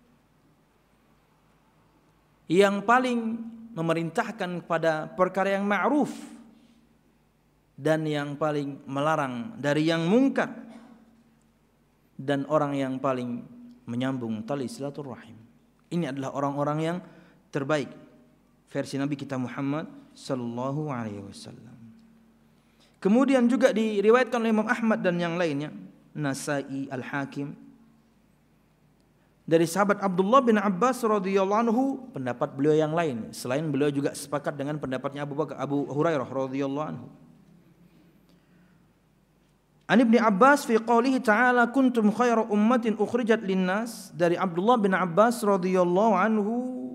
Yang paling memerintahkan kepada perkara yang ma'ruf dan yang paling melarang dari yang mungkar, dan orang yang paling menyambung tali silaturahim. Ini adalah orang-orang yang terbaik versi Nabi kita Muhammad sallallahu alaihi wasallam. Kemudian juga diriwayatkan oleh Imam Ahmad dan yang lainnya, Nasai, Al-Hakim, dari sahabat Abdullah bin Abbas radhiyallahu anhu, pendapat beliau yang lain selain beliau juga sepakat dengan pendapatnya Abu Bakar Abu Hurairah radhiyallahu anhu. An Ibnu Abbas fi qoulihi ta'ala kuntum khairu ummatin ukhrijat linnas, dari Abdullah bin Abbas radhiyallahu anhu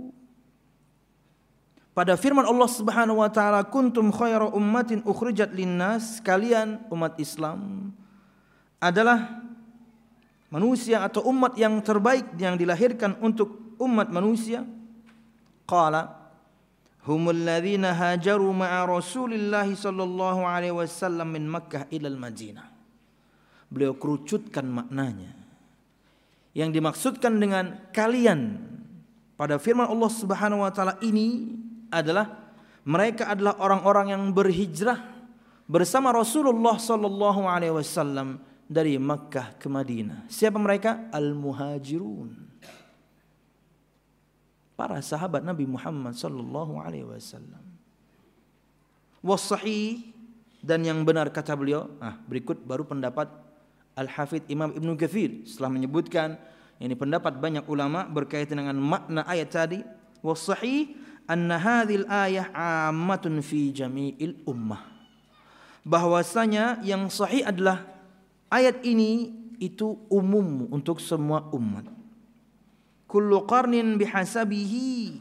pada firman Allah Subhanahu wa taala, kuntum khairu ummatin ukhrijat linnas, kalian umat Islam adalah manusia atau umat yang terbaik yang dilahirkan untuk umat manusia. Qala humul ladzina hajaru ma'a Rasulillah sallallahu alaihi wasallam min Makkah ila al-Madinah. Beliau kerucutkan maknanya, Yang dimaksudkan dengan kalian pada firman Allah Subhanahu wa taala ini adalah mereka adalah orang-orang yang berhijrah bersama Rasulullah sallallahu alaihi wasallam dari Makkah ke Madinah. Siapa mereka? Al-Muhajirun. Para sahabat Nabi Muhammad sallallahu alaihi wasallam. Was-sahih, dan yang benar kata beliau. Nah, berikut baru pendapat Al-Hafidz Imam Ibnu Katsir setelah menyebutkan ini pendapat banyak ulama berkaitan dengan makna ayat tadi. Was-sahih anna hadhil ayah 'ammatun fi jami'il ummah. Bahwasanya yang sahih adalah ayat ini itu umum untuk semua umat. Kullu qarnin bihasabihi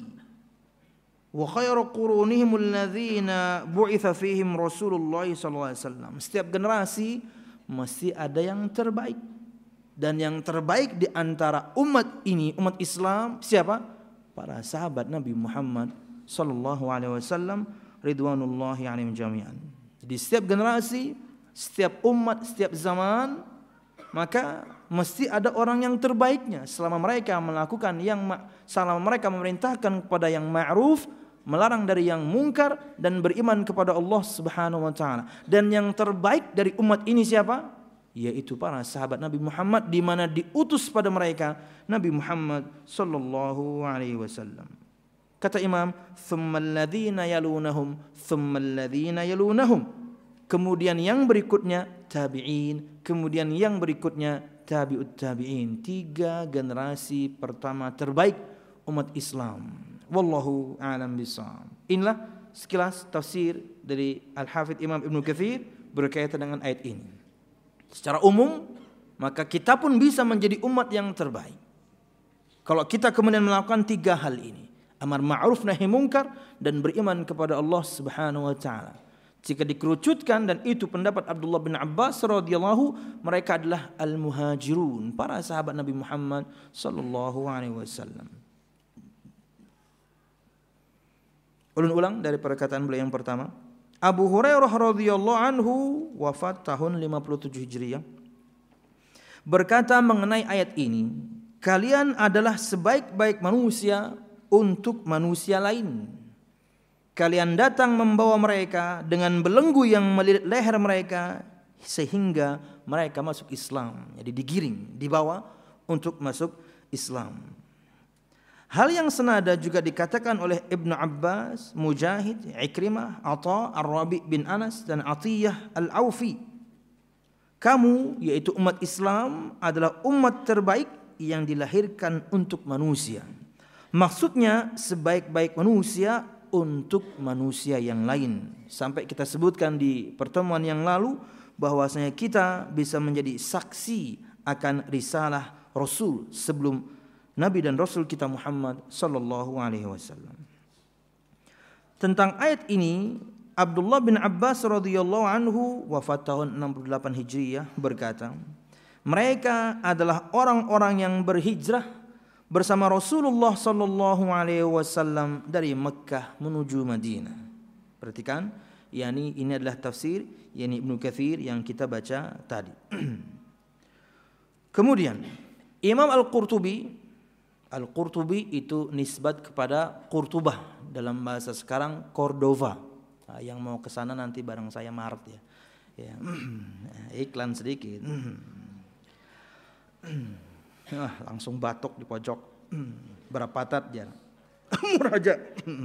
wa khairu qurunihim alladhina bu'itha fihim Rasulullah sallallahu alaihi wasallam. Setiap generasi mesti ada yang terbaik, dan yang terbaik di antara umat ini, umat Islam, siapa? Para sahabat Nabi Muhammad sallallahu alaihi wasallam ridwanullahi alaihim jami'an. Jadi setiap generasi, setiap umat, setiap zaman, maka mesti ada orang yang terbaiknya selama mereka melakukan yang selama mereka memerintahkan kepada yang ma'ruf, melarang dari yang mungkar, dan beriman kepada Allah Subhanahu wa taala. Dan yang terbaik dari umat ini siapa? Yaitu para sahabat Nabi Muhammad, di mana diutus pada mereka Nabi Muhammad sallallahu alaihi wasallam. Kata Imam, "Tsummal ladzina yalunahum, tsummal ladzina yalunahum." Kemudian yang berikutnya tabi'in, kemudian yang berikutnya tabi'ut tabi'in. Tiga generasi pertama terbaik umat Islam. Wallahu a'lam bishawab. Inilah sekilas tafsir dari Al-Hafidz Imam Ibnu Katsir berkaitan dengan ayat ini. Secara umum, maka kita pun bisa menjadi umat yang terbaik kalau kita kemudian melakukan tiga hal ini: amar ma'ruf nahi munkar dan beriman kepada Allah Subhanahu wa taala. Jika dikerucutkan, dan itu pendapat Abdullah bin Abbas radhiyallahu, mereka adalah al-muhajirun, para sahabat Nabi Muhammad sallallahu alaihi wasallam. Ulun ulang dari perkataan beliau yang pertama. Abu Hurairah radhiyallahu anhu wafat tahun lima puluh tujuh Hijriah, berkata mengenai ayat ini, kalian adalah sebaik-baik manusia untuk manusia lain. Kalian datang membawa mereka dengan belenggu yang melilit leher mereka sehingga mereka masuk Islam. Jadi digiring, dibawa untuk masuk Islam. Hal yang senada juga dikatakan oleh Ibnu Abbas, Mujahid, Ikrimah, Atha, Ar-Rabi' bin Anas, dan Atiyah Al-Aufi. Kamu, yaitu umat Islam, adalah umat terbaik yang dilahirkan untuk manusia. Maksudnya sebaik-baik manusia untuk manusia yang lain. Sampai kita sebutkan di pertemuan yang lalu bahwasanya kita bisa menjadi saksi akan risalah Rasul sebelum Nabi dan Rasul kita Muhammad sallallahu alaihi wasallam. Tentang ayat ini, Abdullah bin Abbas radhiyallahu anhu wafat tahun enam puluh delapan Hijriah berkata, mereka adalah orang-orang yang berhijrah bersama Rasulullah sallallahu alaihi wasallam dari Mekkah menuju Madinah. Perhatikan, yakni ini adalah tafsir yakni Ibnu Katsir yang kita baca tadi. Kemudian Imam Al-Qurtubi, Al-Qurtubi itu nisbat kepada Qurtubah, dalam bahasa sekarang Cordova. Nah, yang mau ke sana nanti bareng saya Maret ya. Ya. Iklan sedikit. Ah, langsung batuk di pojok. Berapatat dia. Muraja.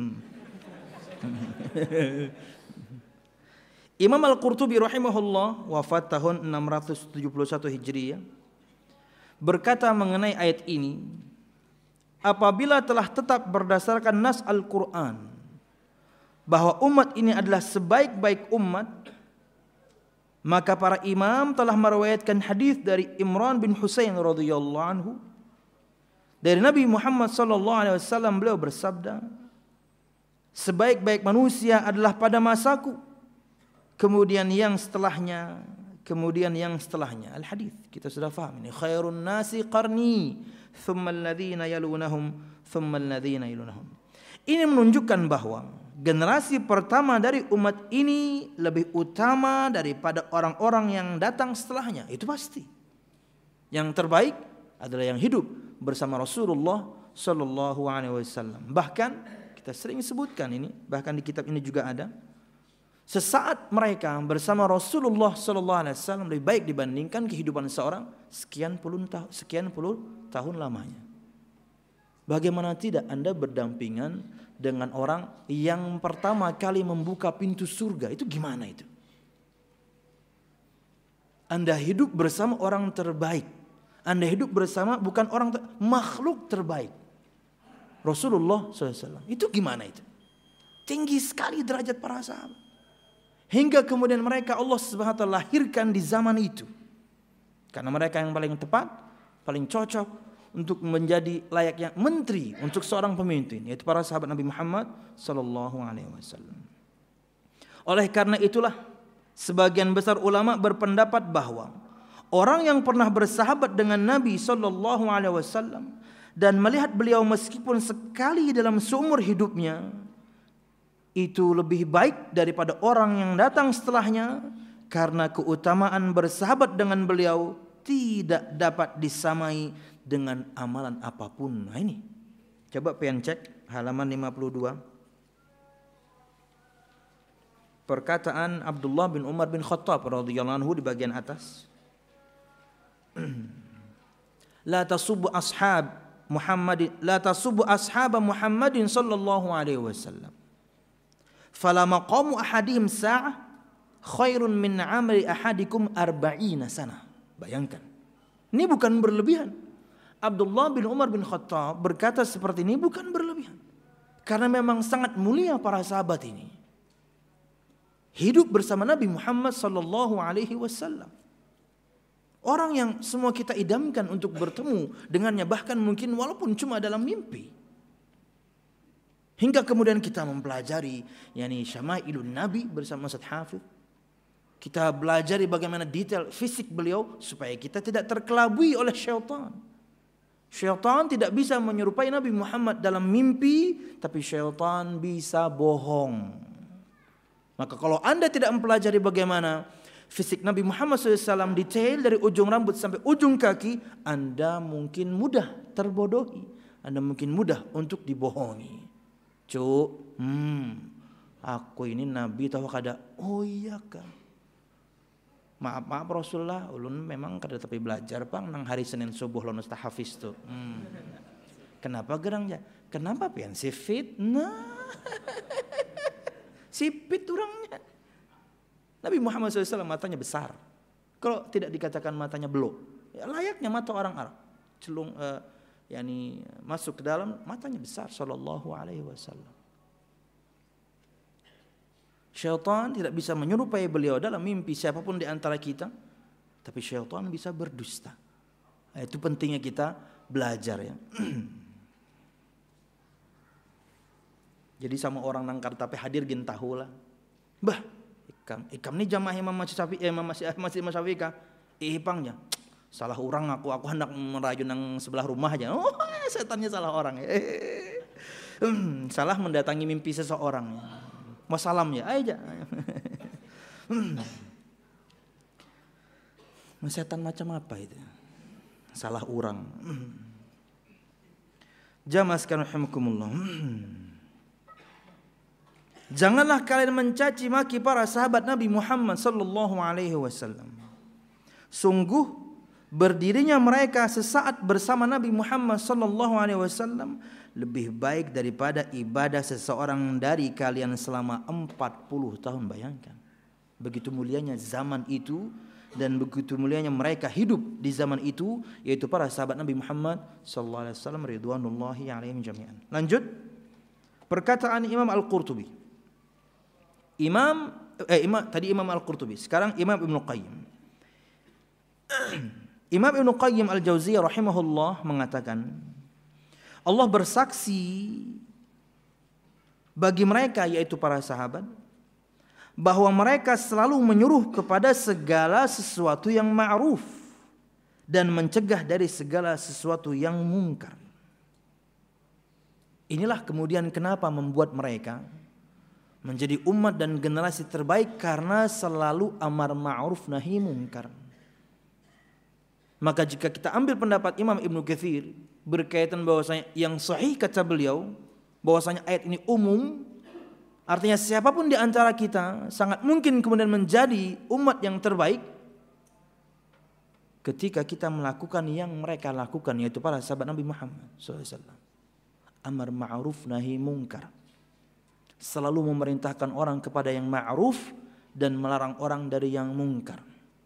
Imam Al-Qurtubi rahimahullah wafat tahun enam ratus tujuh puluh satu Hijriah, berkata mengenai ayat ini, apabila telah tetap berdasarkan nas Al-Quran bahwa umat ini adalah sebaik-baik umat, maka para imam telah meriwayatkan hadis dari Imran bin Husain radhiyallahu anhu dari Nabi Muhammad sallallahu alaihi wasallam. Beliau bersabda, sebaik-baik manusia adalah pada masaku, kemudian yang setelahnya, kemudian yang setelahnya. Al-hadis kita sudah faham ini. Khairun nasi qarni, thumma alladhina yalunahum, thumma alladhina yalunahum. Ini menunjukkan bahwa generasi pertama dari umat ini lebih utama daripada orang-orang yang datang setelahnya. Itu pasti. Yang terbaik adalah yang hidup bersama Rasulullah sallallahu alaihi wasallam. Bahkan kita sering sebutkan ini, bahkan di kitab ini juga ada. Sesaat mereka bersama Rasulullah sallallahu alaihi wasallam lebih baik dibandingkan kehidupan seorang sekian puluh tahun, sekian puluh tahun lamanya. Bagaimana tidak Anda berdampingan dengan orang yang pertama kali membuka pintu surga? Itu gimana itu? Anda hidup bersama orang terbaik. Anda hidup bersama bukan orang ter- makhluk terbaik, Rasulullah sallallahu alaihi wasallam. Itu gimana itu? Tinggi sekali derajat para sahabat. Hingga kemudian mereka Allah subhanahu wa taala lahirkan di zaman itu. Karena mereka yang paling tepat, paling cocok untuk menjadi layaknya menteri untuk seorang pemimpin, yaitu para sahabat Nabi Muhammad sallallahu alaihi wasallam. Oleh karena itulah sebagian besar ulama berpendapat bahwa orang yang pernah bersahabat dengan Nabi sallallahu alaihi wasallam dan melihat beliau meskipun sekali dalam seumur hidupnya, itu lebih baik daripada orang yang datang setelahnya, karena keutamaan bersahabat dengan beliau tidak dapat disamai dengan amalan apapun. Nah ini, coba pengen cek halaman lima puluh dua. Perkataan Abdullah bin Umar bin Khattab radhiyallahu anhu di bagian atas. La tasubbu ashab Muhammadin la tasubbu ashab Muhammadin sallallahu alaihi wasallam. Fala maqamu ahadihim sa'ah khairun min amali ahadikum arba'ina sana. Bayangkan. Ini bukan berlebihan. Abdullah bin Umar bin Khattab berkata seperti ini bukan berlebihan. Karena memang sangat mulia para sahabat ini. Hidup bersama Nabi Muhammad sallallahu alaihi wasallam. Orang yang semua kita idamkan untuk bertemu dengannya, bahkan mungkin walaupun cuma dalam mimpi. Hingga kemudian kita mempelajari yakni syama'ilun Nabi bersama Ustaz Hafidh. Kita belajari bagaimana detail fisik beliau supaya kita tidak terkelabui oleh syaitan. Syaitan tidak bisa menyerupai Nabi Muhammad dalam mimpi, tapi syaitan bisa bohong. Maka kalau Anda tidak mempelajari bagaimana fisik Nabi Muhammad shallallahu alaihi wasallam detail dari ujung rambut sampai ujung kaki, Anda mungkin mudah terbodohi. Anda mungkin mudah untuk dibohongi. Cuk, hmm, aku ini Nabi tahu kada? Oh iya kan. Maaf maaf Rasulullah, ulun memang kada tapi belajar pang nang hari Senin subuh lon Ustaz Hafiz tuh. Hmm. Kenapa gerangnya? Kenapa pian si fit? Nah, sipit orangnya. Nabi Muhammad shallallahu alaihi wasallam matanya besar. Kalau tidak dikatakan matanya belok, ya layaknya mata orang Arab. Celung. Uh, yakni masuk ke dalam, matanya besar sallallahu alaihi wasallam. Syaitan tidak bisa menyerupai beliau dalam mimpi siapapun di antara kita, tapi syaitan bisa berdusta. Itu pentingnya kita belajar ya. Jadi sama orang nangkar tapi hadir gin tahu lah. Bah, ikam, ikam ni jamaah Imam Syafi'i, eh, Imam Masjid Syafi'i kah? Ihipangnya. Salah orang aku, aku hendak merayu nang sebelah rumah aja. Oh, setannya salah orang. Hmm, salah mendatangi mimpi seseorang. Mau salam ya, aja. Hmm. Setan macam apa itu? Salah orang. Hmm. Jamaah sekalian rahimakumullah. Hmm. Janganlah kalian mencaci maki para sahabat Nabi Muhammad sallallahu alaihi wasallam. Sungguh berdirinya mereka sesaat bersama Nabi Muhammad sallallahu alaihi wasallam lebih baik daripada ibadah seseorang dari kalian selama empat puluh tahun. Bayangkan. Begitu mulianya zaman itu dan begitu mulianya mereka hidup di zaman itu, yaitu para sahabat Nabi Muhammad sallallahu alaihi wasallam ridwanullahi alaihim jami'an. Lanjut. Perkataan Imam Al-Qurtubi. Imam eh Imam tadi Imam Al-Qurtubi, sekarang Imam Ibnu Qayyim. Imam Ibnu Qayyim Al-Jauziyah rahimahullah mengatakan, Allah bersaksi bagi mereka yaitu para sahabat bahwa mereka selalu menyuruh kepada segala sesuatu yang ma'ruf dan mencegah dari segala sesuatu yang mungkar. Inilah kemudian kenapa membuat mereka menjadi umat dan generasi terbaik, karena selalu amar ma'ruf nahi mungkar. Maka jika kita ambil pendapat Imam Ibnu Katsir berkaitan bahwasanya yang sahih kata beliau bahwasanya ayat ini umum, artinya siapapun di antara kita sangat mungkin kemudian menjadi umat yang terbaik ketika kita melakukan yang mereka lakukan, yaitu para sahabat Nabi Muhammad shallallahu alaihi wasallam. Amar ma'ruf nahi mungkar, selalu memerintahkan orang kepada yang ma'ruf dan melarang orang dari yang mungkar.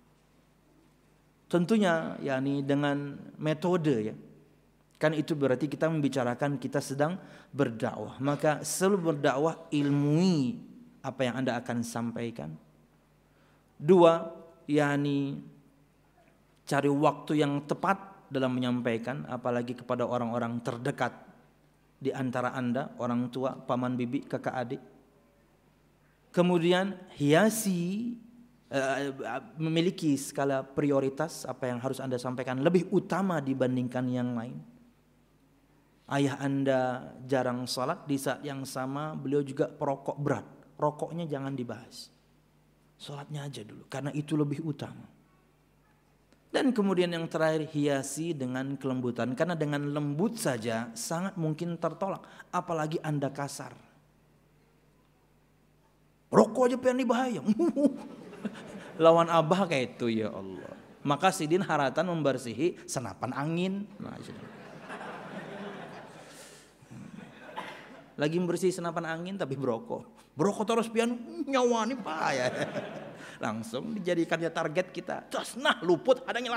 Tentunya yakni dengan metode ya. Kan itu berarti kita membicarakan kita sedang berdakwah. Maka selalu berdakwah ilmui apa yang Anda akan sampaikan. Dua, yakni cari waktu yang tepat dalam menyampaikan, apalagi kepada orang-orang terdekat di antara Anda, orang tua, paman, bibi, kakak, adik. Kemudian hiasi, memiliki skala prioritas apa yang harus Anda sampaikan lebih utama dibandingkan yang lain. Ayah Anda jarang salat, di saat yang sama beliau juga perokok berat. Rokoknya jangan dibahas, salatnya aja dulu, karena itu lebih utama. Dan kemudian yang terakhir, hiasi dengan kelembutan, karena dengan lembut saja sangat mungkin tertolak, apalagi Anda kasar. Rokok aja pengen dibahaya. Lawan abah kayak itu, ya Allah. Maka sidin haratan membersihi senapan angin. Lagi membersih senapan angin tapi berokok. Berokok terus pian nyawa nih pak ya. Langsung dijadikannya target kita. Terus nah luput ada nyelang.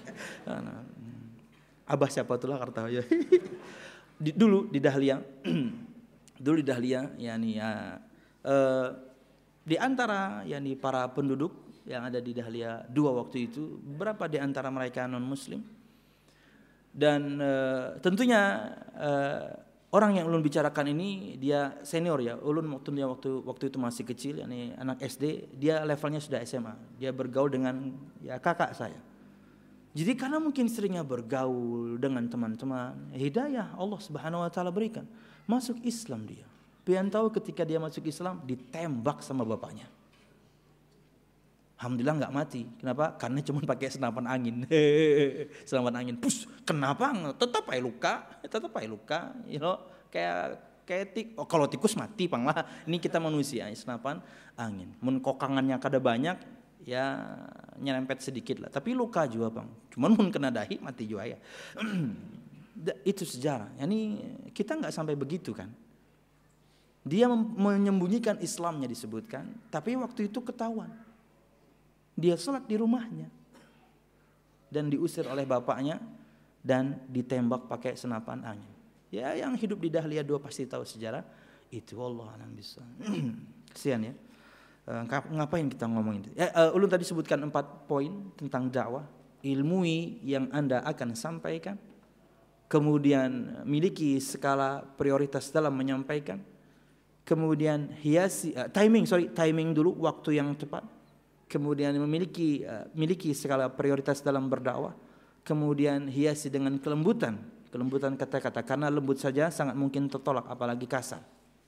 Abah siapa tuh lah kata ya. Dulu di Dahlia, dulu di Dahlia, yakni ya, eh, di antara yakni para penduduk yang ada di Dahlia dua waktu itu, berapa di antara mereka non Muslim, dan e, tentunya e, orang yang ulun bicarakan ini dia senior ya, ulun waktu waktu waktu itu masih kecil, yakni anak S D, dia levelnya sudah S M A, dia bergaul dengan ya kakak saya. Jadi karena mungkin seringnya bergaul dengan teman-teman, hidayah Allah Subhanahu Wa Taala berikan, masuk Islam dia. Pian tahu ketika dia masuk Islam ditembak sama bapaknya. Alhamdulillah nggak mati. Kenapa? Karena cuma pakai senapan angin. Senapan angin. Pus. Kenapa? Tetap aja luka. Tetap aja luka. You know, kayak kayak tik. Oh, kalau tikus mati pang lah. Ini kita manusia. Senapan angin. Mun kokangannya kada banyak, ya nyerempet sedikit lah. Tapi luka juga pang. Cuman mun kena dahi mati juga ya. Itu sejarah. Yani kita nggak sampai begitu kan. Dia menyembunyikan Islamnya disebutkan. Tapi waktu itu ketahuan. Dia sholat di rumahnya dan diusir oleh bapaknya dan ditembak pakai senapan angin. Ya, yang hidup di Dahlia dua pasti tahu sejarah itu. Allah alam bisa. Kesian ya. Uh, ngapain kita ngomongin itu? Ya, uh, ulun tadi sebutkan empat poin tentang dakwah. Ilmui yang Anda akan sampaikan. Kemudian miliki skala prioritas dalam menyampaikan. Kemudian hiasi uh, timing, sorry timing dulu, waktu yang tepat. Kemudian memiliki uh, miliki segala prioritas dalam berdakwah. Kemudian hiasi dengan kelembutan, kelembutan kata-kata, karena lembut saja sangat mungkin tertolak, apalagi kasar.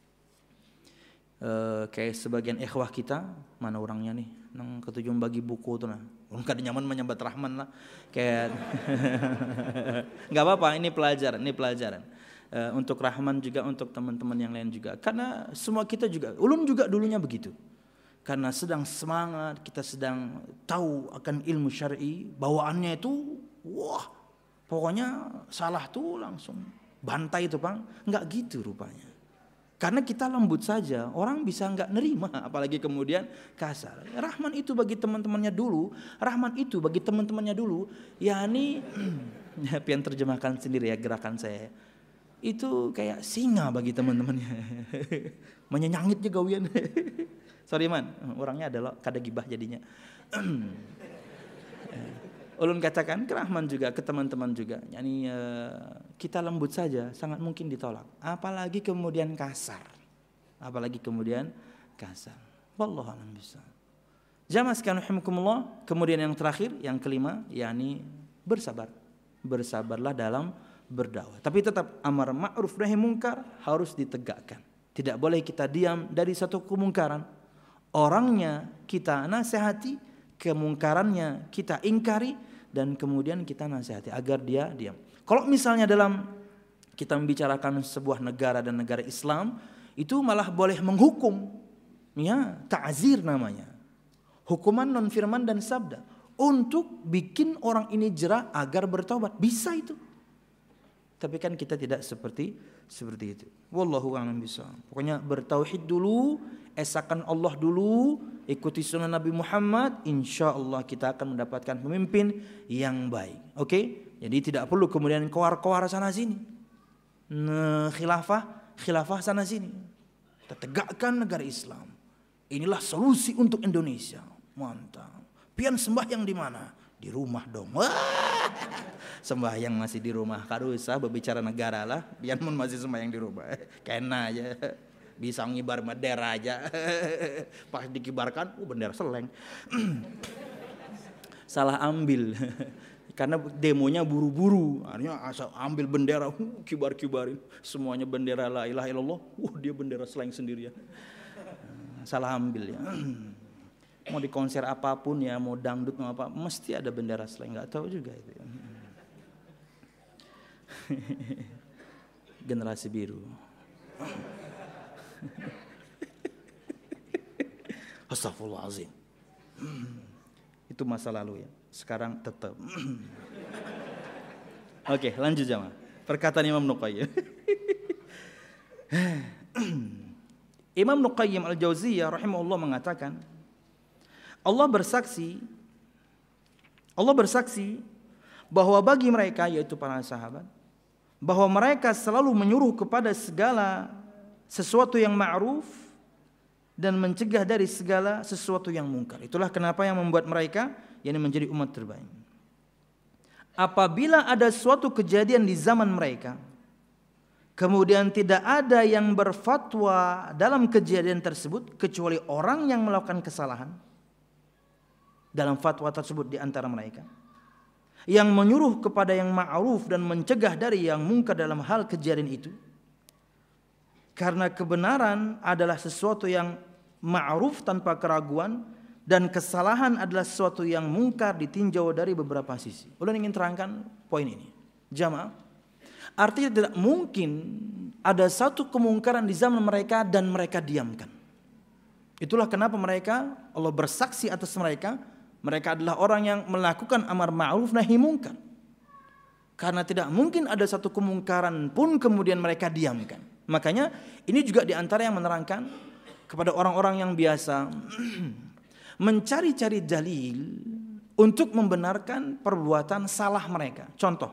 Uh, kayak sebagian ikhwah kita, mana orangnya nih, nang ketujuh bagi buku tuh nah, orang kada nyaman menyambat Rahman lah, kayak nggak apa-apa, ini pelajaran, ini pelajaran. Uh, untuk Rahman juga, untuk teman-teman yang lain juga, karena semua kita juga, ulun juga dulunya begitu. Karena sedang semangat, kita sedang tahu akan ilmu syar'i, bawaannya itu, wah, pokoknya salah tuh langsung bantai itu bang, nggak gitu rupanya. Karena kita lembut saja, orang bisa nggak nerima, apalagi kemudian kasar. Rahman itu bagi teman-temannya dulu, Rahman itu bagi teman-temannya dulu, yakni, ya pian terjemahkan sendiri ya gerakan saya. Itu kayak singa bagi teman-temannya, menyenyangit juga gawian. Sorry man, orangnya adalah kada gibah jadinya. Ulun katakan ke Rahman juga, ke teman-teman juga. Yani uh, kita lembut saja, sangat mungkin ditolak. Apalagi kemudian kasar. Apalagi kemudian kasar. Wallahu a'lam bishawab. Jamaah sekalian rahimakumullah. Kemudian yang terakhir, yang kelima, yakni bersabar. Bersabarlah dalam berdakwah. Tapi tetap amar ma'ruf nahi munkar harus ditegakkan. Tidak boleh kita diam dari satu kemungkaran. Orangnya kita nasihati, kemungkarannya kita ingkari, dan kemudian kita nasihati agar dia diam. Kalau misalnya dalam kita membicarakan sebuah negara dan negara Islam, itu malah boleh menghukum, ya, ta'zir namanya. Hukuman non firman dan sabda untuk bikin orang ini jera agar bertobat, bisa itu. Tapi kan kita tidak seperti seperti itu. Wallahu a'lam bishawab. Pokoknya bertauhid dulu, esakan Allah dulu, ikuti sunnah Nabi Muhammad, insya Allah kita akan mendapatkan pemimpin yang baik. Oke? Okay? Jadi tidak perlu kemudian koar-koar sana sini. Nah, khilafah, khilafah sana sini. Kita tegakkan negara Islam. Inilah solusi untuk Indonesia. Mantap. Pian sembahyang di mana? Di rumah dong. Wah. Sembahyang masih di rumah. Kalau usah berbicara negara lah. Pian pun masih sembahyang di rumah. Kena aja. Bisa ngibar bendera aja. Pas dikibarkan, oh bendera seleng. Salah ambil. Karena demonya buru-buru. Akhirnya asal ambil bendera, uh, kibar-kibarin. Semuanya bendera la ilaha illallah. Uh, dia bendera seleng sendirian. Salah ambil ya. Mau di konser apapun ya, mau dangdut mau apa, mesti ada bendera seleng. Nggak tahu juga itu. Ya. Generasi biru. Astagfirullahaladzim. Itu masa lalu ya. Sekarang tetap. Oke, lanjut jamaah. Perkataan Imam Nuqayyim. Imam Nuqayyim Al-Jauziyah rahimahullah mengatakan, Allah bersaksi, Allah bersaksi bahwa bagi mereka, yaitu para sahabat, bahwa mereka selalu menyuruh kepada segala sesuatu yang ma'ruf dan mencegah dari segala sesuatu yang mungkar. Itulah kenapa yang membuat mereka yang menjadi umat terbaik. Apabila ada suatu kejadian di zaman mereka, kemudian tidak ada yang berfatwa dalam kejadian tersebut kecuali orang yang melakukan kesalahan dalam fatwa tersebut di antara mereka, yang menyuruh kepada yang ma'ruf dan mencegah dari yang mungkar dalam hal kejadian itu, karena kebenaran adalah sesuatu yang ma'ruf tanpa keraguan dan kesalahan adalah sesuatu yang mungkar ditinjau dari beberapa sisi. Ulun ingin terangkan poin ini, jamaah. Artinya tidak mungkin ada satu kemungkaran di zaman mereka dan mereka diamkan. Itulah kenapa mereka, Allah bersaksi atas mereka, mereka adalah orang yang melakukan amar ma'ruf nahi mungkar. Karena tidak mungkin ada satu kemungkaran pun kemudian mereka diamkan. Makanya ini juga diantara yang menerangkan kepada orang-orang yang biasa mencari-cari dalil untuk membenarkan perbuatan salah mereka. Contoh,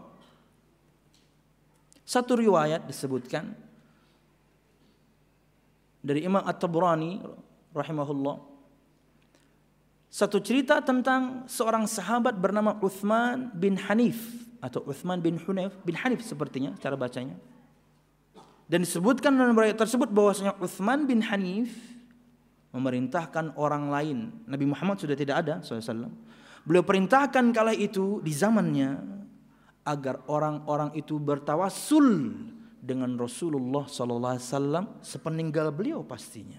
satu riwayat disebutkan dari Imam At-Tabrani rahimahullah, satu cerita tentang seorang sahabat bernama Uthman bin Hanif atau Uthman bin Hunayf bin Hanif sepertinya cara bacanya. Dan disebutkan dalam riwayat tersebut bahwasanya Uthman bin Hanif memerintahkan orang lain. Nabi Muhammad sudah tidak ada shallallahu alaihi wasallam. Beliau perintahkan kala itu di zamannya agar orang-orang itu bertawassul dengan Rasulullah shallallahu alaihi wasallam sepeninggal beliau pastinya.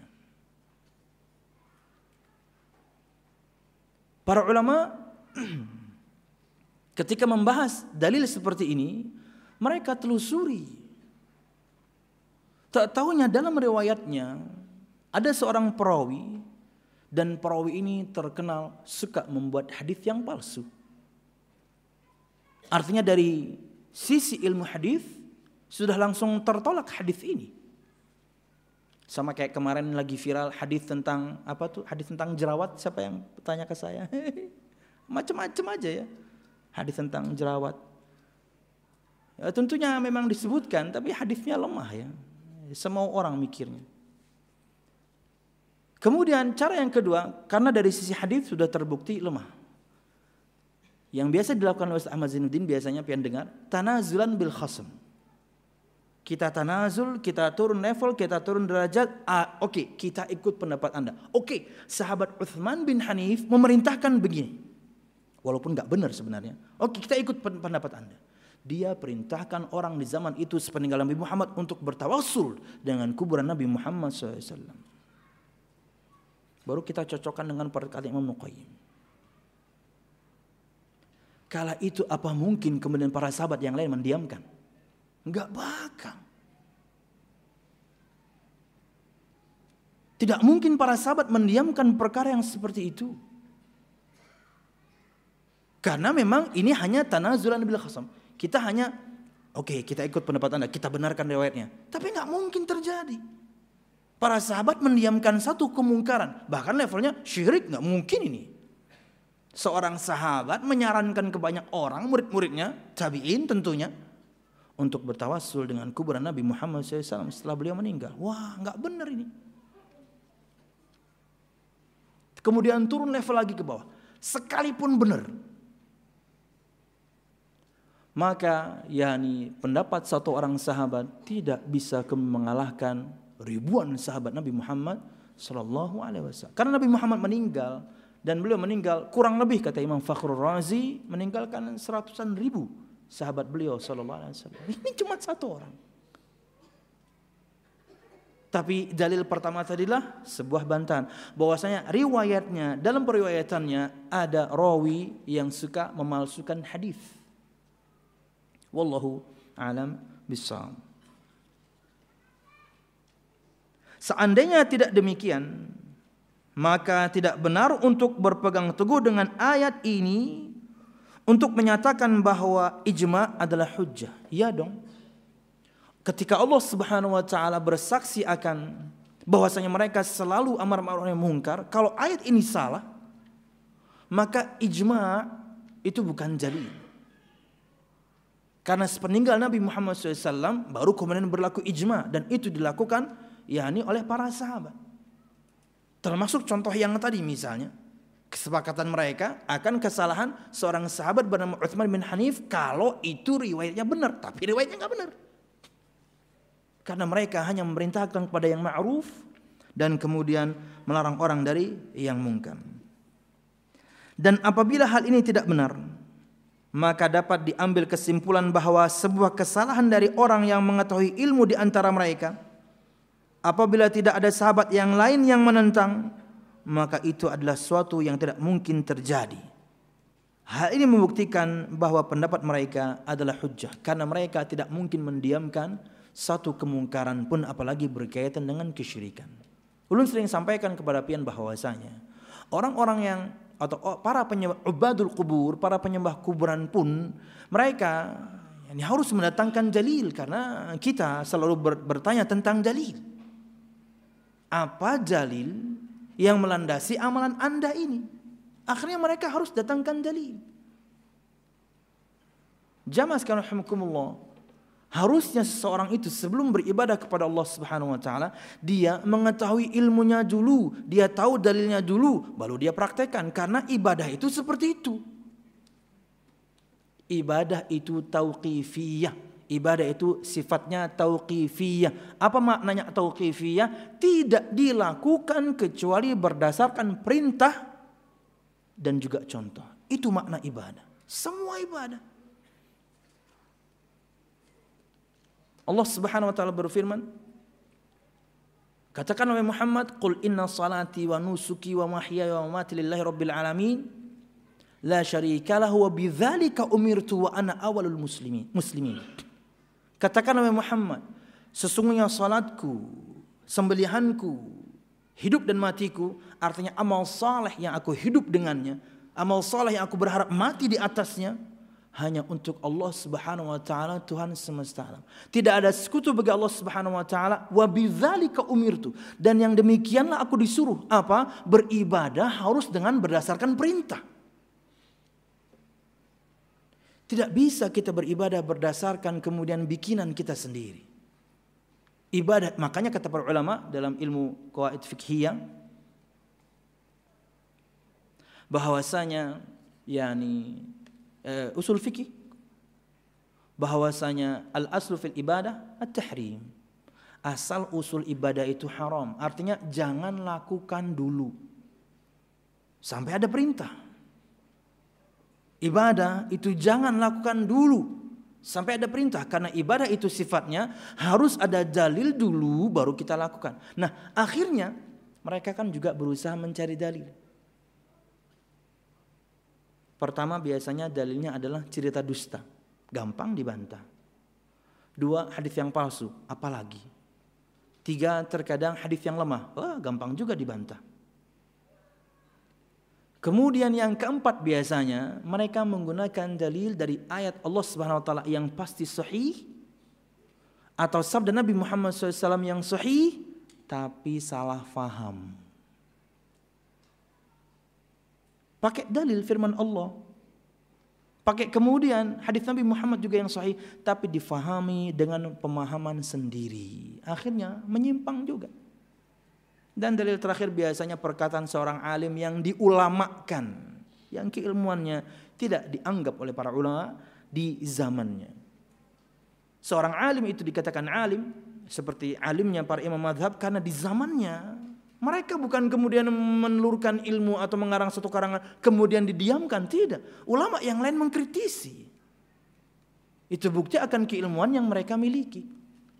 Para ulama ketika membahas dalil seperti ini, mereka telusuri. Tak tahunya dalam riwayatnya ada seorang perawi, dan perawi ini terkenal suka membuat hadis yang palsu. Artinya dari sisi ilmu hadis sudah langsung tertolak hadis ini. Sama kayak kemarin lagi viral hadis tentang apa tuh? Hadis tentang jerawat. Siapa yang bertanya ke saya? Macam-macam aja ya. Hadis tentang jerawat. Ya, tentunya memang disebutkan, tapi hadisnya lemah ya. Semua orang mikirnya. Kemudian cara yang kedua, karena dari sisi hadis sudah terbukti lemah. Yang biasa dilakukan oleh Ustaz Ahmad Zainuddin biasanya pian dengar tanazulan bil khasm. Kita tanazul, kita turun level, kita turun derajat. Ah, oke, okay, kita ikut pendapat Anda. Oke, okay, sahabat Uthman bin Hanif memerintahkan begini. Walaupun nggak benar sebenarnya. Oke, okay, kita ikut pendapat Anda. Dia perintahkan orang di zaman itu sepeninggal Nabi Muhammad untuk bertawassul dengan kuburan Nabi Muhammad shallallahu alaihi wasallam. Baru kita cocokkan dengan perkataan Imam Nuqayyim. Kala itu apa mungkin kemudian para sahabat yang lain mendiamkan? Enggak bakal. Tidak mungkin para sahabat mendiamkan perkara yang seperti itu. Karena memang ini hanya tanazulan bil khasam. Kita hanya, oke okay, kita ikut pendapat Anda, kita benarkan riwayatnya. Tapi nggak mungkin terjadi. Para sahabat mendiamkan satu kemungkaran. Bahkan levelnya syirik, nggak mungkin ini. Seorang sahabat menyarankan ke banyak orang, murid-muridnya, tabi'in tentunya, untuk bertawassul dengan kuburan Nabi Muhammad shallallahu alaihi wasallam setelah beliau meninggal. Wah, nggak benar ini. Kemudian turun level lagi ke bawah. Sekalipun benar, maka yakni pendapat satu orang sahabat tidak bisa mengalahkan ribuan sahabat Nabi Muhammad sallallahu alaihi wasallam. Karena Nabi Muhammad meninggal dan beliau meninggal kurang lebih kata Imam Fakhrul Razi meninggalkan seratusan ribu sahabat beliau sallallahu alaihi wasallam. Ini cuma satu orang. Tapi dalil pertama tadilah sebuah bantahan bahwasanya riwayatnya dalam periwayatannya ada rawi yang suka memalsukan hadis. Wallahu a'lam bishawab. Seandainya tidak demikian, maka tidak benar untuk berpegang teguh dengan ayat ini untuk menyatakan bahwa ijma adalah hujjah. Ya dong. Ketika Allah Subhanahu wa taala bersaksi akan bahwasanya mereka selalu amar ma'ruf nahi munkar, kalau ayat ini salah, maka ijma itu bukan dalil. Karena sepeninggal Nabi Muhammad shallallahu alaihi wasallam baru kemudian berlaku ijma, dan itu dilakukan yakni oleh para sahabat. Termasuk contoh yang tadi misalnya kesepakatan mereka akan kesalahan seorang sahabat bernama Utsman bin Hanif kalau itu riwayatnya benar, tapi riwayatnya nggak benar. Karena mereka hanya memerintahkan kepada yang ma'ruf dan kemudian melarang orang dari yang mungkar. Dan apabila hal ini tidak benar, maka dapat diambil kesimpulan bahwa sebuah kesalahan dari orang yang mengetahui ilmu di antara mereka, apabila tidak ada sahabat yang lain yang menentang, maka itu adalah suatu yang tidak mungkin terjadi. Hal ini membuktikan bahwa pendapat mereka adalah hujjah, karena mereka tidak mungkin mendiamkan satu kemungkaran pun, apalagi berkaitan dengan kesyirikan. Ulun sering sampaikan kepada pian bahwasanya orang-orang yang atau para penyembah ubadul kubur, para penyembah kuburan pun mereka ini harus mendatangkan dalil, karena kita selalu ber, bertanya tentang dalil. Apa dalil yang melandasi amalan Anda ini? Akhirnya mereka harus datangkan dalil. Jamaah sekalian rahimakumullah, harusnya seseorang itu sebelum beribadah kepada Allah Subhanahu wa taala, dia mengetahui ilmunya dulu, dia tahu dalilnya dulu, baru dia praktekkan, karena ibadah itu seperti itu. Ibadah itu tauqifiyah. Ibadah itu sifatnya tauqifiyah. Apa maknanya tauqifiyah? Tidak dilakukan kecuali berdasarkan perintah dan juga contoh. Itu makna ibadah. Semua ibadah. Allah Subhanahu wa taala berfirman, katakan wahai Muhammad, qul inna salati wa nusuki wa mahyaya wa mamati lillahi rabbil alamin la syarika lahu wa bidzalika umirtu wa ana awwalul muslimin muslimin. Katakan wahai Muhammad, sesungguhnya salatku, sembelihanku, hidup dan matiku, artinya amal saleh yang aku hidup dengannya, amal saleh yang aku berharap mati di atasnya, hanya untuk Allah Subhanahu wa taala, Tuhan semesta alam. Tidak ada sekutu bagi Allah Subhanahu wa taala. Wa bidzalika umirtu, dan yang demikianlah aku disuruh. Apa? Beribadah harus dengan berdasarkan perintah. Tidak bisa kita beribadah berdasarkan kemudian bikinan kita sendiri. Ibadah, makanya kata para ulama dalam ilmu qawaid fiqhiyah bahwasanya yakni Uh, usul fikih bahwasanya al aslu fil ibadah at-tahrim. Asal usul ibadah itu haram, artinya jangan lakukan dulu sampai ada perintah. Ibadah itu jangan lakukan dulu sampai ada perintah, karena ibadah itu sifatnya harus ada dalil dulu baru kita lakukan. Nah, akhirnya mereka kan juga berusaha mencari dalil. Pertama, biasanya dalilnya adalah cerita dusta, gampang dibantah. Dua, hadis yang palsu, apalagi. Tiga, terkadang hadis yang lemah, wah gampang juga dibantah. Kemudian yang keempat, biasanya mereka menggunakan dalil dari ayat Allah Subhanahu wa taala yang pasti sahih atau sabda Nabi Muhammad shallallahu alaihi wasallam yang sahih tapi salah faham. Pakai dalil firman Allah. Pakai kemudian hadis Nabi Muhammad juga yang sahih tapi difahami dengan pemahaman sendiri. Akhirnya menyimpang juga. Dan dalil terakhir biasanya perkataan seorang alim yang diulamakan, yang keilmuannya tidak dianggap oleh para ulama di zamannya. Seorang alim itu dikatakan alim seperti alimnya para imam mazhab karena di zamannya mereka bukan kemudian menelurkan ilmu atau mengarang satu karangan kemudian didiamkan, tidak. Ulama yang lain mengkritisi. Itu bukti akan keilmuan yang mereka miliki.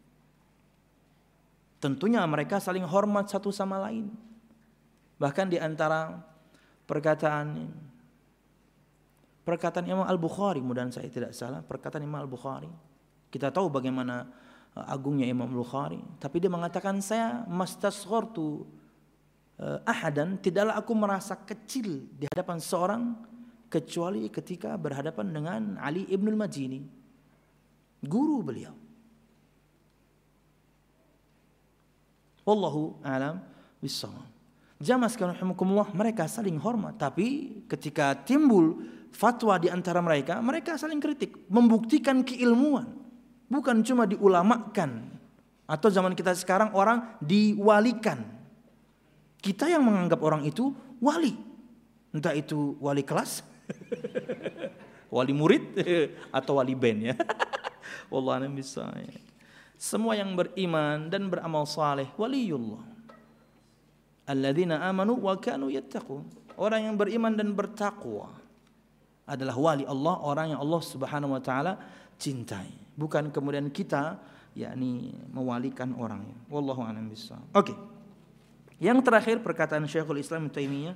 Tentunya mereka saling hormat satu sama lain. Bahkan di antara perkataan perkataan Imam Al-Bukhari, mudah-mudahan saya tidak salah, perkataan Imam Al-Bukhari. Kita tahu bagaimana agungnya Imam Al-Bukhari, tapi dia mengatakan saya mastasghortu ahadan, tidaklah aku merasa kecil di hadapan seorang kecuali ketika berhadapan dengan Ali Ibnul Madini, guru beliau. Wallahu a'lam bishawab. Jamaah sekalian rahimakumullah, mereka saling hormat, tapi ketika timbul fatwa di antara mereka, mereka saling kritik, membuktikan keilmuan, bukan cuma diulamakan. Atau zaman kita sekarang orang diwalikan. Kita yang menganggap orang itu wali, entah itu wali kelas, wali murid, atau wali band ya. Wallahu a'lam bishawab. Semua yang beriman dan beramal saleh waliyullah. Alladzina amanu wa kanu yattaqun. Orang yang beriman dan bertakwa adalah wali Allah, orang yang Allah Subhanahu wa taala cintai. Bukan kemudian kita yakni mewalikan orangnya. Wallahu a'lam bishawab. Oke. Yang terakhir perkataan Syekhul Islam Ibnu Taimiyah.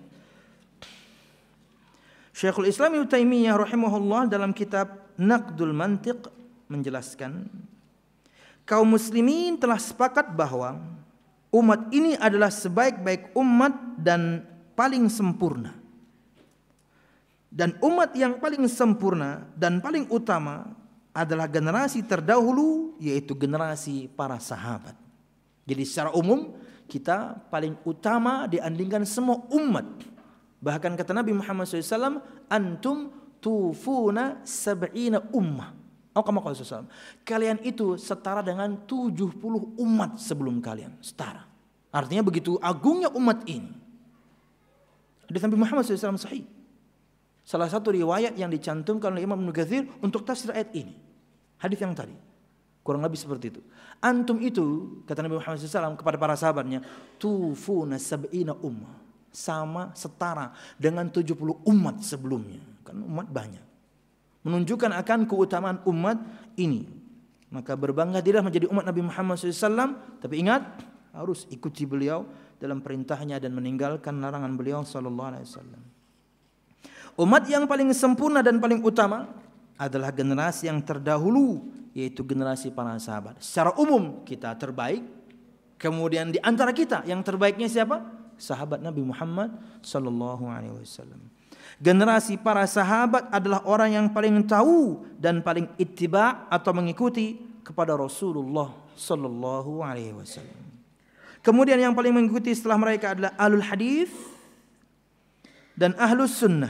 Syekhul Islam Ibnu Taimiyah rahimahullah dalam kitab Naqdul Mantiq menjelaskan kaum muslimin telah sepakat bahwa umat ini adalah sebaik-baik umat dan paling sempurna. Dan umat yang paling sempurna dan paling utama adalah generasi terdahulu, yaitu generasi para sahabat. Jadi secara umum kita paling utama diandingkan semua umat. Bahkan kata Nabi Muhammad shallallahu alaihi wasallam, antum tufuna sab'ina ummah. Oh, kamu kalau sesuatu. Kalian itu setara dengan tujuh puluh umat sebelum kalian. Setara. Artinya begitu agungnya umat ini. Hadis Nabi Muhammad shallallahu alaihi wasallam sahih. Salah satu riwayat yang dicantumkan oleh Imam Ibnu Katsir untuk tafsir ayat ini. Hadis yang tadi. Kurang lebih seperti itu. Antum itu, kata Nabi Muhammad shallallahu alaihi wasallam kepada para sahabatnya, tufuna sab'ina ummah. Sama setara dengan tujuh puluh umat sebelumnya. Kan umat banyak. Menunjukkan akan keutamaan umat ini. Maka berbangga dirilah menjadi umat Nabi Muhammad shallallahu alaihi wasallam. Tapi ingat, harus ikuti beliau dalam perintahnya dan meninggalkan larangan beliau sallallahu alaihi wasallam. Umat yang paling sempurna dan paling utama adalah generasi yang terdahulu, yaitu generasi para sahabat. Secara umum kita terbaik. Kemudian di antara kita yang terbaiknya siapa? Sahabat Nabi Muhammad sallallahu alaihi wasallam. Generasi para sahabat adalah orang yang paling tahu dan paling ittiba atau mengikuti kepada Rasulullah sallallahu alaihi wasallam. Kemudian yang paling mengikuti setelah mereka adalah ahlul hadis dan ahlus sunnah.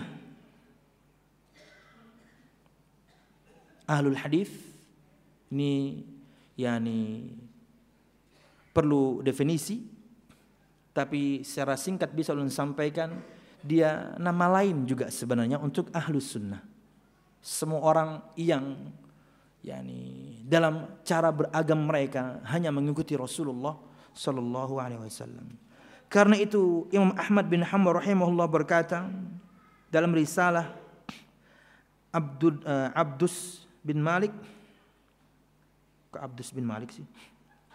Ahlul hadis ini yakni perlu definisi, tapi secara singkat bisa ulun sampaikan. Dia nama lain juga sebenarnya untuk ahlus sunnah. Semua orang yang yakni dalam cara beragam mereka hanya mengikuti Rasulullah sallallahu alaihi wasallam. Karena itu Imam Ahmad bin Hanbal rahimahullah berkata dalam risalah Abdul uh, Abdus bin Malik, ke Abdus bin Malik sih.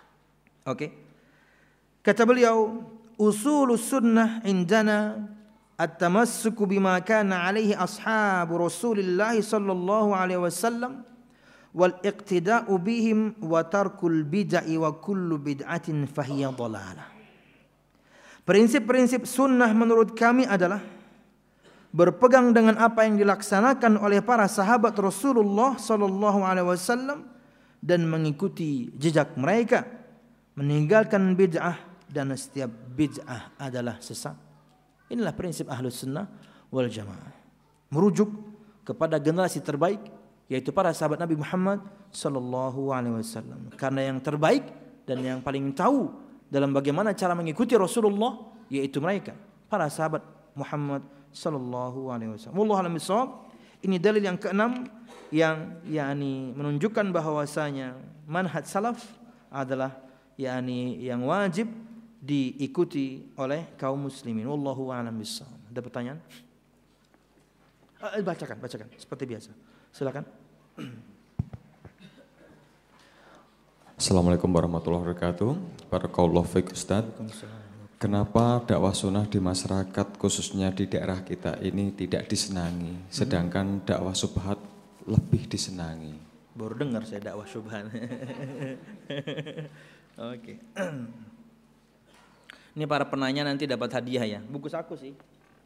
Oke. Okay. Kata beliau, usulus sunnah indana at-tamassuku bima kana alaihi ashabu Rasulillah sallallahu alaihi wasallam wal iqtida'u bihim wa tarkul bid'ah wa kullu bid'atin fahiya dhalalah. Prinsip-prinsip sunnah menurut kami adalah berpegang dengan apa yang dilaksanakan oleh para sahabat Rasulullah sallallahu alaihi wasallam dan mengikuti jejak mereka, meninggalkan bid'ah, dan setiap bid'ah adalah sesat. Inilah prinsip Ahlus Sunnah wal Jamaah, merujuk kepada generasi terbaik, yaitu para sahabat Nabi Muhammad sallallahu alaihi wasallam. Karena yang terbaik dan yang paling tahu dalam bagaimana cara mengikuti Rasulullah yaitu mereka, para sahabat Muhammad sallallahu alaihi wasallam. Wallahu a'lam bishawab. Ini dalil yang keenam yang yakni menunjukkan bahwasanya manhaj salaf adalah yakni yang wajib diikuti oleh kaum muslimin. Wallahu a'lam bishawab. Ada pertanyaan? Eh, bacakan, bacakan seperti biasa. Silakan. Assalamualaikum warahmatullahi wabarakatuh. Barakallahu fiik Ustaz. Kenapa dakwah sunnah di masyarakat khususnya di daerah kita ini tidak disenangi, sedangkan dakwah subhat lebih disenangi? Baru dengar saya dakwah subhat. Oke. Ini para penanya nanti dapat hadiah ya. Buku saku sih.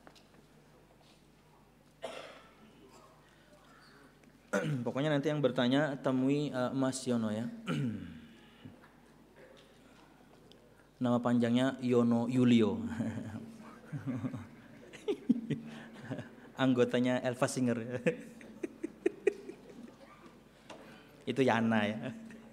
Pokoknya nanti yang bertanya temui uh, Mas Yono ya. Nama panjangnya Yono Yulio. Anggotanya Elva Singer. Itu Yana ya.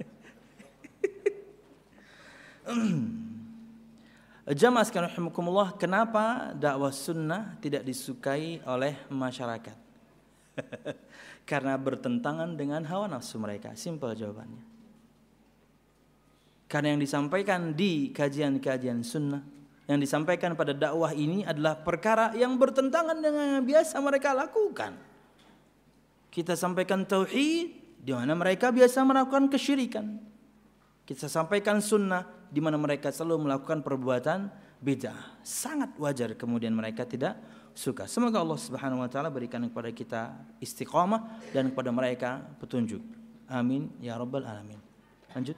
Jamaah sekalian rahimakumullah, kenapa dakwah sunnah tidak disukai oleh masyarakat? Karena bertentangan dengan hawa nafsu mereka. Simpel jawabannya. Karena yang disampaikan di kajian-kajian sunnah, yang disampaikan pada dakwah ini adalah perkara yang bertentangan dengan yang biasa mereka lakukan. Kita sampaikan tauhid, di mana mereka biasa melakukan kesyirikan. Kita sampaikan sunnah, di mana mereka selalu melakukan perbuatan bid'ah. Sangat wajar kemudian mereka tidak suka. Semoga Allah Subhanahu wa taala berikan kepada kita istiqamah dan kepada mereka petunjuk. Amin ya rabbal alamin. Lanjut.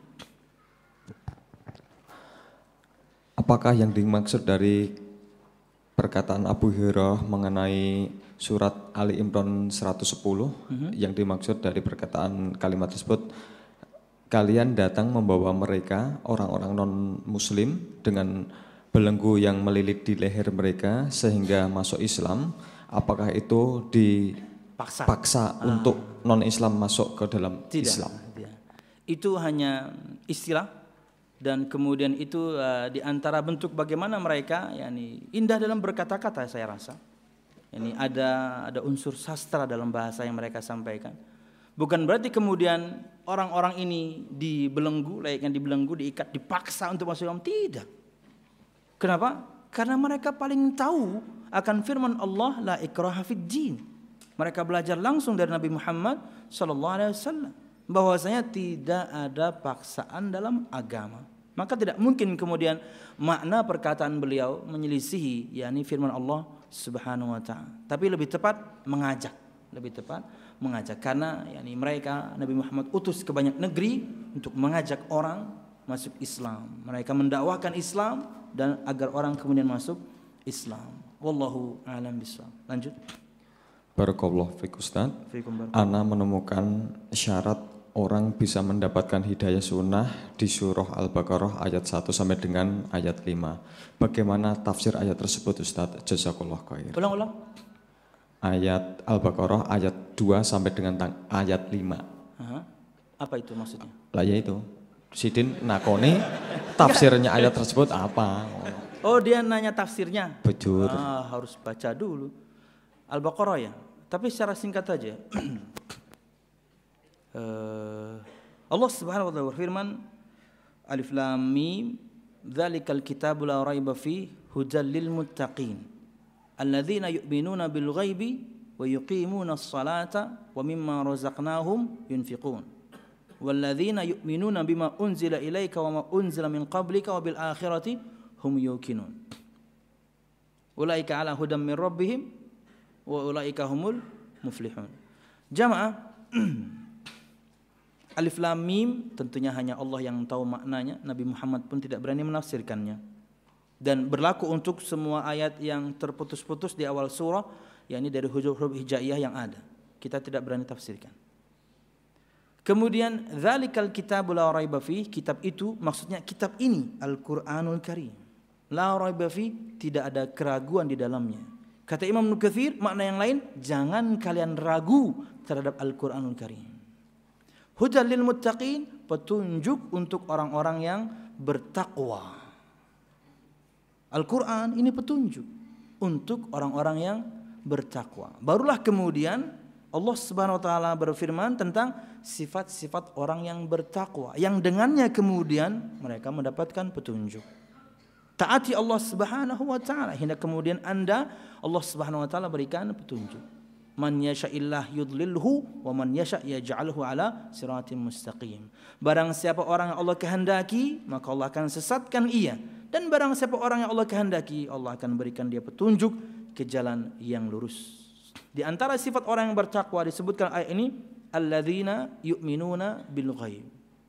Apakah yang dimaksud dari perkataan Abu Hurairah mengenai surat Ali Imran seratus sepuluh, mm-hmm. yang dimaksud dari perkataan kalimat tersebut, kalian datang membawa mereka orang-orang non-muslim dengan belenggu yang melilit di leher mereka sehingga masuk Islam? Apakah itu dipaksa paksa ah. untuk non-Islam masuk ke dalam tidak, Islam? Tidak. Itu hanya istilah. Dan kemudian itu uh, di antara bentuk bagaimana mereka yakni indah dalam berkata-kata, saya rasa. Yani ada ada unsur sastra dalam bahasa yang mereka sampaikan. Bukan berarti kemudian orang-orang ini dibelenggu, layaknya dibelenggu, diikat, dipaksa untuk masuk Islam. Tidak. Kenapa? Karena mereka paling tahu akan firman Allah, la ikraha fid din. Mereka belajar langsung dari Nabi Muhammad sallallahu alaihi wasallam bahwasanya tidak ada paksaan dalam agama. Maka tidak mungkin kemudian makna perkataan beliau menyelisihi yakni firman Allah Subhanahu wa taala. Tapi lebih tepat mengajak, lebih tepat mengajak karena yakni mereka Nabi Muhammad utus ke banyak negeri untuk mengajak orang masuk Islam. Mereka mendakwahkan Islam dan agar orang kemudian masuk Islam. Wallahu a'lam bishawab. Lanjut. Barakallahu fiik Ustaz. Ana menemukan syarat orang bisa mendapatkan hidayah sunnah di surah Al-Baqarah ayat satu sampai dengan ayat lima. Bagaimana tafsir ayat tersebut Ustaz? Jazakallah khair. Ulang-ulang. Ayat Al-Baqarah ayat dua sampai dengan ayat lima. Aha. Apa itu maksudnya? Lah ya itu. Sidin nakoni tafsirnya ayat tersebut apa? Oh, dia nanya tafsirnya. Bujur. Ah, harus baca dulu. Al-Baqarah ya. Tapi secara singkat aja. uh, Allah Subhanahu wa taala berfirman, Alif Lam Mim, dzalikal kitabu la raiba fi hudal lil muttaqin alladzina yu'minuna bil ghaibi wa yuqimuna as-salata wa mimma razaqnahum yunfiqun walladzina yu'minuna bima unzila ilaika wa ma unzila min qablika wa bil akhirati hum yuqinun. Ulaika ala hudam min rabbihim wa ulaika humul muflihun. Jamaah, Alif Lam Mim tentunya hanya Allah yang tahu maknanya. Nabi Muhammad pun tidak berani menafsirkannya. Dan berlaku untuk semua ayat yang terputus-putus di awal surah, yakni dari huruf-huruf hijaiyah yang ada. Kita tidak berani tafsirkan. Kemudian dzalikal kitabul la raiba fih, kitab itu maksudnya kitab ini Al-Qur'anul Karim. La raiba fih, tidak ada keraguan di dalamnya. Kata Imam Ibnu Katsir, makna yang lain, jangan kalian ragu terhadap Al-Qur'anul Karim. Hudal lil muttaqin, petunjuk untuk orang-orang yang bertakwa. Al-Qur'an ini petunjuk untuk orang-orang yang bertakwa. Barulah kemudian Allah Subhanahu wa taala berfirman tentang sifat-sifat orang yang bertakwa, yang dengannya kemudian mereka mendapatkan petunjuk. Taati Allah Subhanahu wa taala hingga kemudian Anda Allah Subhanahu wa taala berikan petunjuk. Man yasha'illah yudlilhu wa man yasha' yaj'alhu ala siratim mustaqim. Barang siapa orang yang Allah kehendaki, maka Allah akan sesatkan ia. Dan barang siapa orang yang Allah kehendaki, Allah akan berikan dia petunjuk ke jalan yang lurus. Di antara sifat orang yang bertakwa disebutkan ayat ini, alladzina yu'minuna bil ghaib.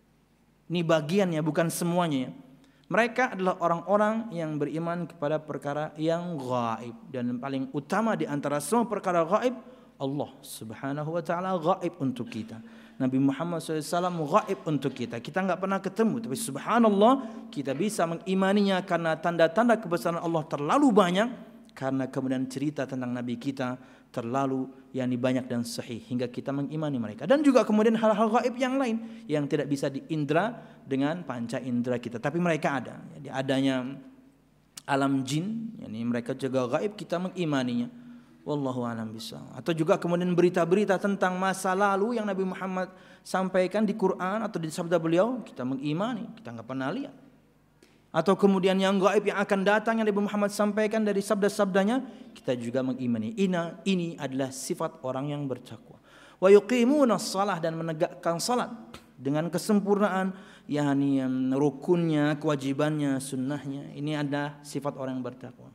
Ini bagiannya, bukan semuanya ya. Mereka adalah orang-orang yang beriman kepada perkara yang gaib. Dan paling utama di antara semua perkara gaib, Allah Subhanahu wa ta'ala gaib untuk kita. Nabi Muhammad shallallahu alaihi wasallam gaib untuk kita. Kita enggak pernah ketemu, tapi subhanallah kita bisa mengimaninya karena tanda-tanda kebesaran Allah terlalu banyak, karena kemudian cerita tentang Nabi kita terlalu yang banyak dan sahih hingga kita mengimani mereka. Dan juga kemudian hal-hal gaib yang lain yang tidak bisa diindra dengan panca indera kita, tapi mereka ada. Jadi adanya alam jin, yani mereka juga gaib, kita mengimaninya. Wallahu a'lam bishawab. Atau juga kemudian berita-berita tentang masa lalu yang Nabi Muhammad sampaikan di Quran atau di sabda beliau, kita mengimani, kita enggak pernah lihat. Atau kemudian yang gaib yang akan datang yang Nabi Muhammad sampaikan dari sabda-sabdanya, kita juga mengimani. Ina, ini adalah sifat orang yang bertakwa. Wa yuqimuna shalah, dan menegakkan salat dengan kesempurnaan, yakni rukunnya, kewajibannya, sunnahnya. Ini adalah sifat orang yang bertakwa.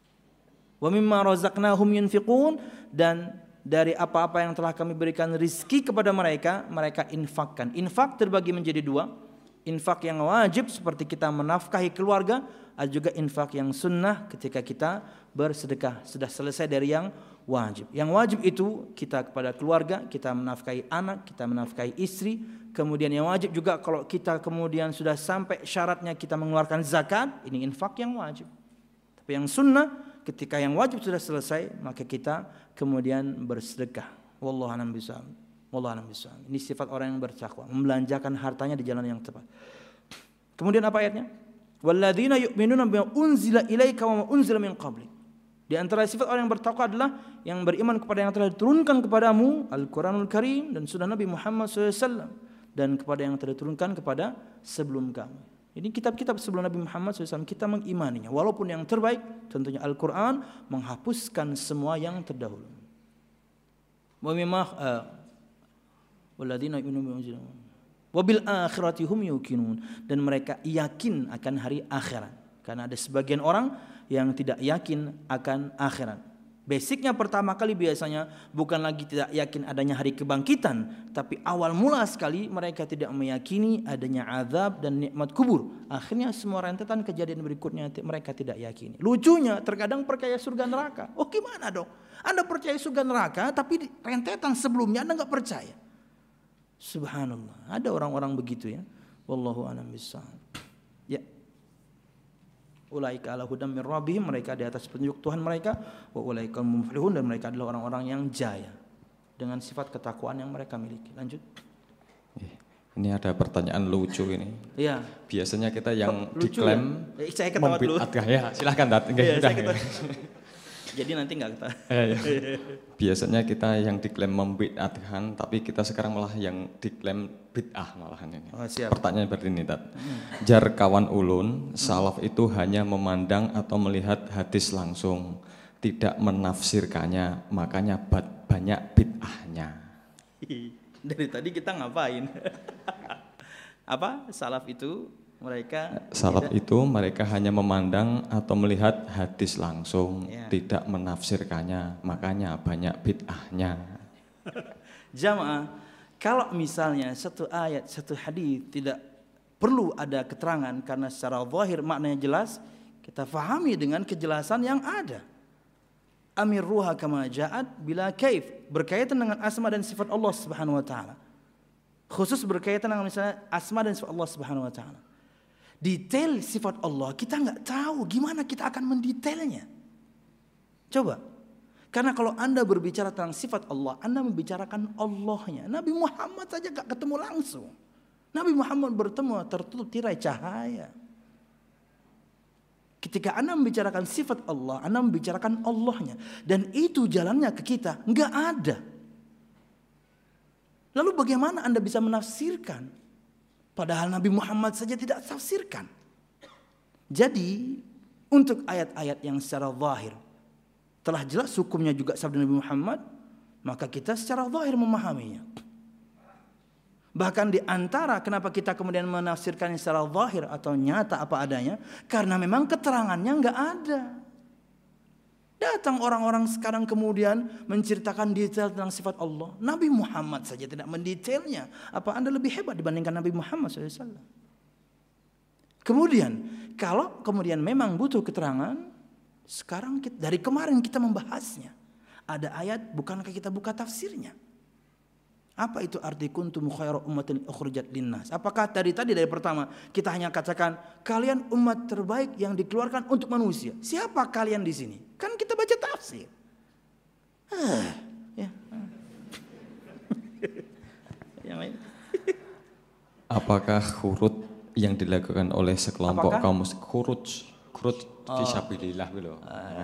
Wa mimma razaqnahum yunfiqun, dan dari apa-apa yang telah kami berikan rizki kepada mereka, mereka infakkan. Infak terbagi menjadi dua. Infak yang wajib seperti kita menafkahi keluarga, ada juga infak yang sunnah ketika kita bersedekah, sudah selesai dari yang wajib. Yang wajib itu kita kepada keluarga, kita menafkahi anak, kita menafkahi istri. Kemudian yang wajib juga kalau kita kemudian sudah sampai syaratnya kita mengeluarkan zakat, ini infak yang wajib. Tapi yang sunnah, ketika yang wajib sudah selesai, maka kita kemudian bersedekah. Wallahu a'lam bishawab. Wallahu a'lam bishawab. Ini sifat orang yang bertakwa, membelanjakan hartanya di jalan yang tepat. Kemudian apa ayatnya? Walladzina yu'minuna bima unzila ilaika wa ma unzila min qablik. Di antara sifat orang yang bertakwa adalah yang beriman kepada yang telah diturunkan kepadamu, Al-Qur'anul Karim dan sunnah Nabi Muhammad shallallahu alaihi wasallam, dan kepada yang telah diturunkan kepada sebelum kamu. Ini kitab-kitab sebelum Nabi Muhammad shallallahu alaihi wasallam kita mengimaninya. Walaupun yang terbaik tentunya Al-Quran menghapuskan semua yang terdahulu. Wa mimma walladzina yu'minuna bima unzila wa bil akhirati hum yuqinun, dan mereka yakin akan hari akhirat. Karena ada sebagian orang yang tidak yakin akan akhirat. Basicnya pertama kali biasanya bukan lagi tidak yakin adanya hari kebangkitan, tapi awal mula sekali mereka tidak meyakini adanya azab dan nikmat kubur. Akhirnya semua rentetan kejadian berikutnya mereka tidak yakini. Lucunya terkadang percaya surga neraka. Oh gimana dong? Anda percaya surga neraka tapi rentetan sebelumnya Anda enggak percaya. Subhanallah, ada orang-orang begitu ya. Wallahu a'lam bishawab. Ya. Ulaika ala hudam min rabbihim, mereka di atas petunjuk Tuhan mereka, wa ulaika muflihun, dan mereka adalah orang-orang yang jaya dengan sifat ketakwaan yang mereka miliki. Lanjut. Ini ada pertanyaan lucu ini. Iya. Biasanya kita yang lucu diklaim ya? Eh, saya ketawa dulu. Ya, silahkan Dat. Ya, jadi nanti enggak ketawa. Ya, ya. Biasanya kita yang diklaim membid'atkan, tapi kita sekarang malah yang diklaim bid'ah malahan ini. Oh, siap. Pertanyaan seperti ini, Tat. Hmm. Jar kawan ulun, salaf itu hanya memandang atau melihat hadis langsung, tidak menafsirkannya, makanya banyak bid'ahnya. Dari tadi kita ngapain? Apa? Salaf itu Mereka salaf tidak, itu mereka hanya memandang atau melihat hadis langsung, ya. tidak menafsirkannya, makanya banyak bid'ahnya. Jamaah, kalau misalnya satu ayat, satu hadis tidak perlu ada keterangan karena secara zahir maknanya jelas, kita fahami dengan kejelasan yang ada. Amirruha kama ja'at bila kaif, berkaitan dengan asma dan sifat Allah Subhanahu wa taala. Khusus berkaitan dengan misalnya asma dan sifat Allah Subhanahu wa taala. Detail sifat Allah kita nggak tahu gimana kita akan mendetailnya. Coba, karena kalau Anda berbicara tentang sifat Allah, Anda membicarakan Allahnya. Nabi Muhammad saja nggak ketemu langsung. Nabi Muhammad bertemu tertutup tirai cahaya. Ketika Anda membicarakan sifat Allah, Anda membicarakan Allahnya, dan itu jalannya ke kita nggak ada. Lalu bagaimana Anda bisa menafsirkan? Padahal Nabi Muhammad saja tidak tafsirkan. Jadi untuk ayat-ayat yang secara zahir telah jelas hukumnya juga sabda Nabi Muhammad, maka kita secara zahir memahaminya. Bahkan di antara kenapa kita kemudian menafsirkan secara zahir atau nyata apa adanya, karena memang keterangannya nggak ada. Datang orang-orang sekarang kemudian menceritakan detail tentang sifat Allah. Nabi Muhammad saja tidak mendetailnya. Apa Anda lebih hebat dibandingkan Nabi Muhammad shallallahu alaihi wasallam? Kemudian, kalau kemudian memang butuh keterangan, sekarang kita, dari kemarin kita membahasnya. Ada ayat, bukankah kita buka tafsirnya? Apa itu arti kuntum khairu ummatin ukhrijat linnas? Apakah tadi tadi dari pertama kita hanya katakan kalian umat terbaik yang dikeluarkan untuk manusia? Siapa kalian di sini? Kan kita baca tafsir. Ah, ya. Yang lain. Apakah khurut yang dilakukan oleh sekelompok Apakah? kaum muslim khurut khurut fisabilillah gitu.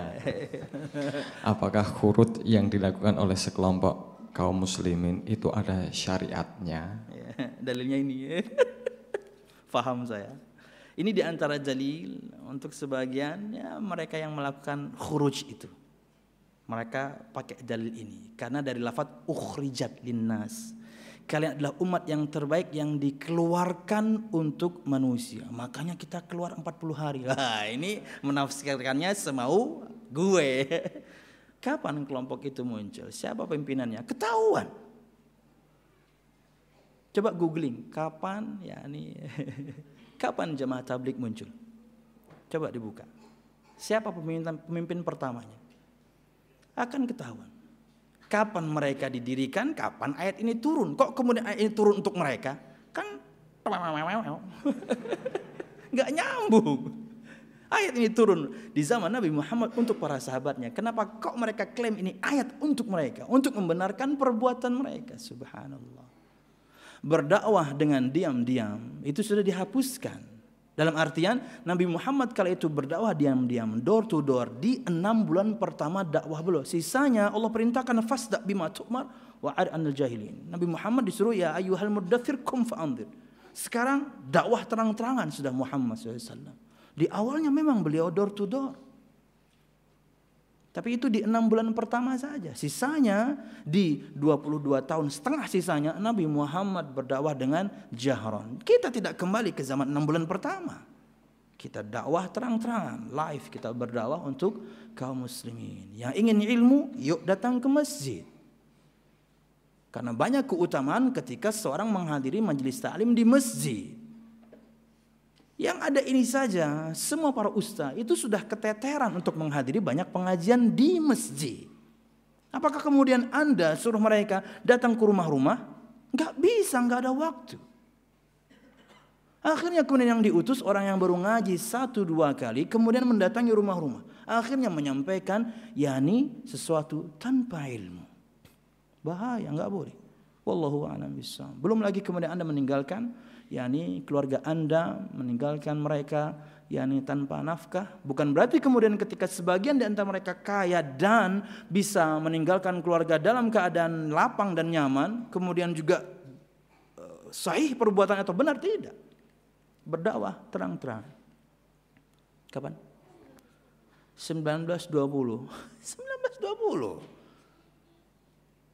Apakah khurut yang dilakukan oleh sekelompok kaum muslimin itu ada syariatnya? Ya, dalilnya ini. Faham saya. Ini diantara dalil untuk sebagian ya, mereka yang melakukan khuruj itu. Mereka pakai dalil ini karena dari lafaz ukhrijat linnas. Kalian adalah umat yang terbaik yang dikeluarkan untuk manusia. Makanya kita keluar empat puluh hari. Wah, ini menafsirkannya semau gue. Kapan kelompok itu muncul? Siapa pimpinannya? Ketahuan. Coba googling, kapan ya ini kapan jamaah tabligh muncul? Coba dibuka. Siapa pemimpin pemimpin pertamanya? Akan ketahuan. Kapan mereka didirikan? Kapan ayat ini turun? Kok kemudian ayat ini turun untuk mereka? Kan nggak nyambung. Ayat ini turun di zaman Nabi Muhammad untuk para sahabatnya. Kenapa kok mereka klaim ini ayat untuk mereka? Untuk membenarkan perbuatan mereka. Subhanallah. Berdakwah dengan diam-diam itu sudah dihapuskan. Dalam artian Nabi Muhammad kala itu berdakwah diam-diam, door to door di enam bulan pertama dakwah beliau. Sisanya Allah perintahkan fasda' bima tu'mar wa'ad anil jahilin. Nabi Muhammad disuruh ya ayyuhal muddathir kum fa'anzir. Sekarang dakwah terang-terangan sudah Muhammad shallallahu alaihi wasallam. Di awalnya memang beliau door to door. Tapi itu di enam bulan pertama saja. Sisanya di dua puluh dua tahun setengah sisanya Nabi Muhammad berdakwah dengan jahron. Kita tidak kembali ke zaman enam bulan pertama. Kita dakwah terang-terangan, live kita berdakwah untuk kaum muslimin. Yang ingin ilmu, yuk datang ke masjid. Karena banyak keutamaan ketika seorang menghadiri majelis ta'lim di masjid. Yang ada ini saja, semua para ustaz itu sudah keteteran untuk menghadiri banyak pengajian di masjid. Apakah kemudian Anda suruh mereka datang ke rumah-rumah? Enggak bisa, enggak ada waktu. Akhirnya kemudian yang diutus orang yang baru ngaji satu dua kali, kemudian mendatangi rumah-rumah. Akhirnya menyampaikan, yakni sesuatu tanpa ilmu. Bahaya, enggak boleh. Wallahu a'lam bishawab. Belum lagi kemudian Anda meninggalkan yakni keluarga Anda, meninggalkan mereka yakni tanpa nafkah. Bukan berarti kemudian ketika sebagian di antara mereka kaya dan bisa meninggalkan keluarga dalam keadaan lapang dan nyaman, kemudian juga uh, sahih perbuatan atau benar, tidak. Berdakwah terang-terang. Kapan? sembilan belas dua puluh. sembilan belas dua puluh.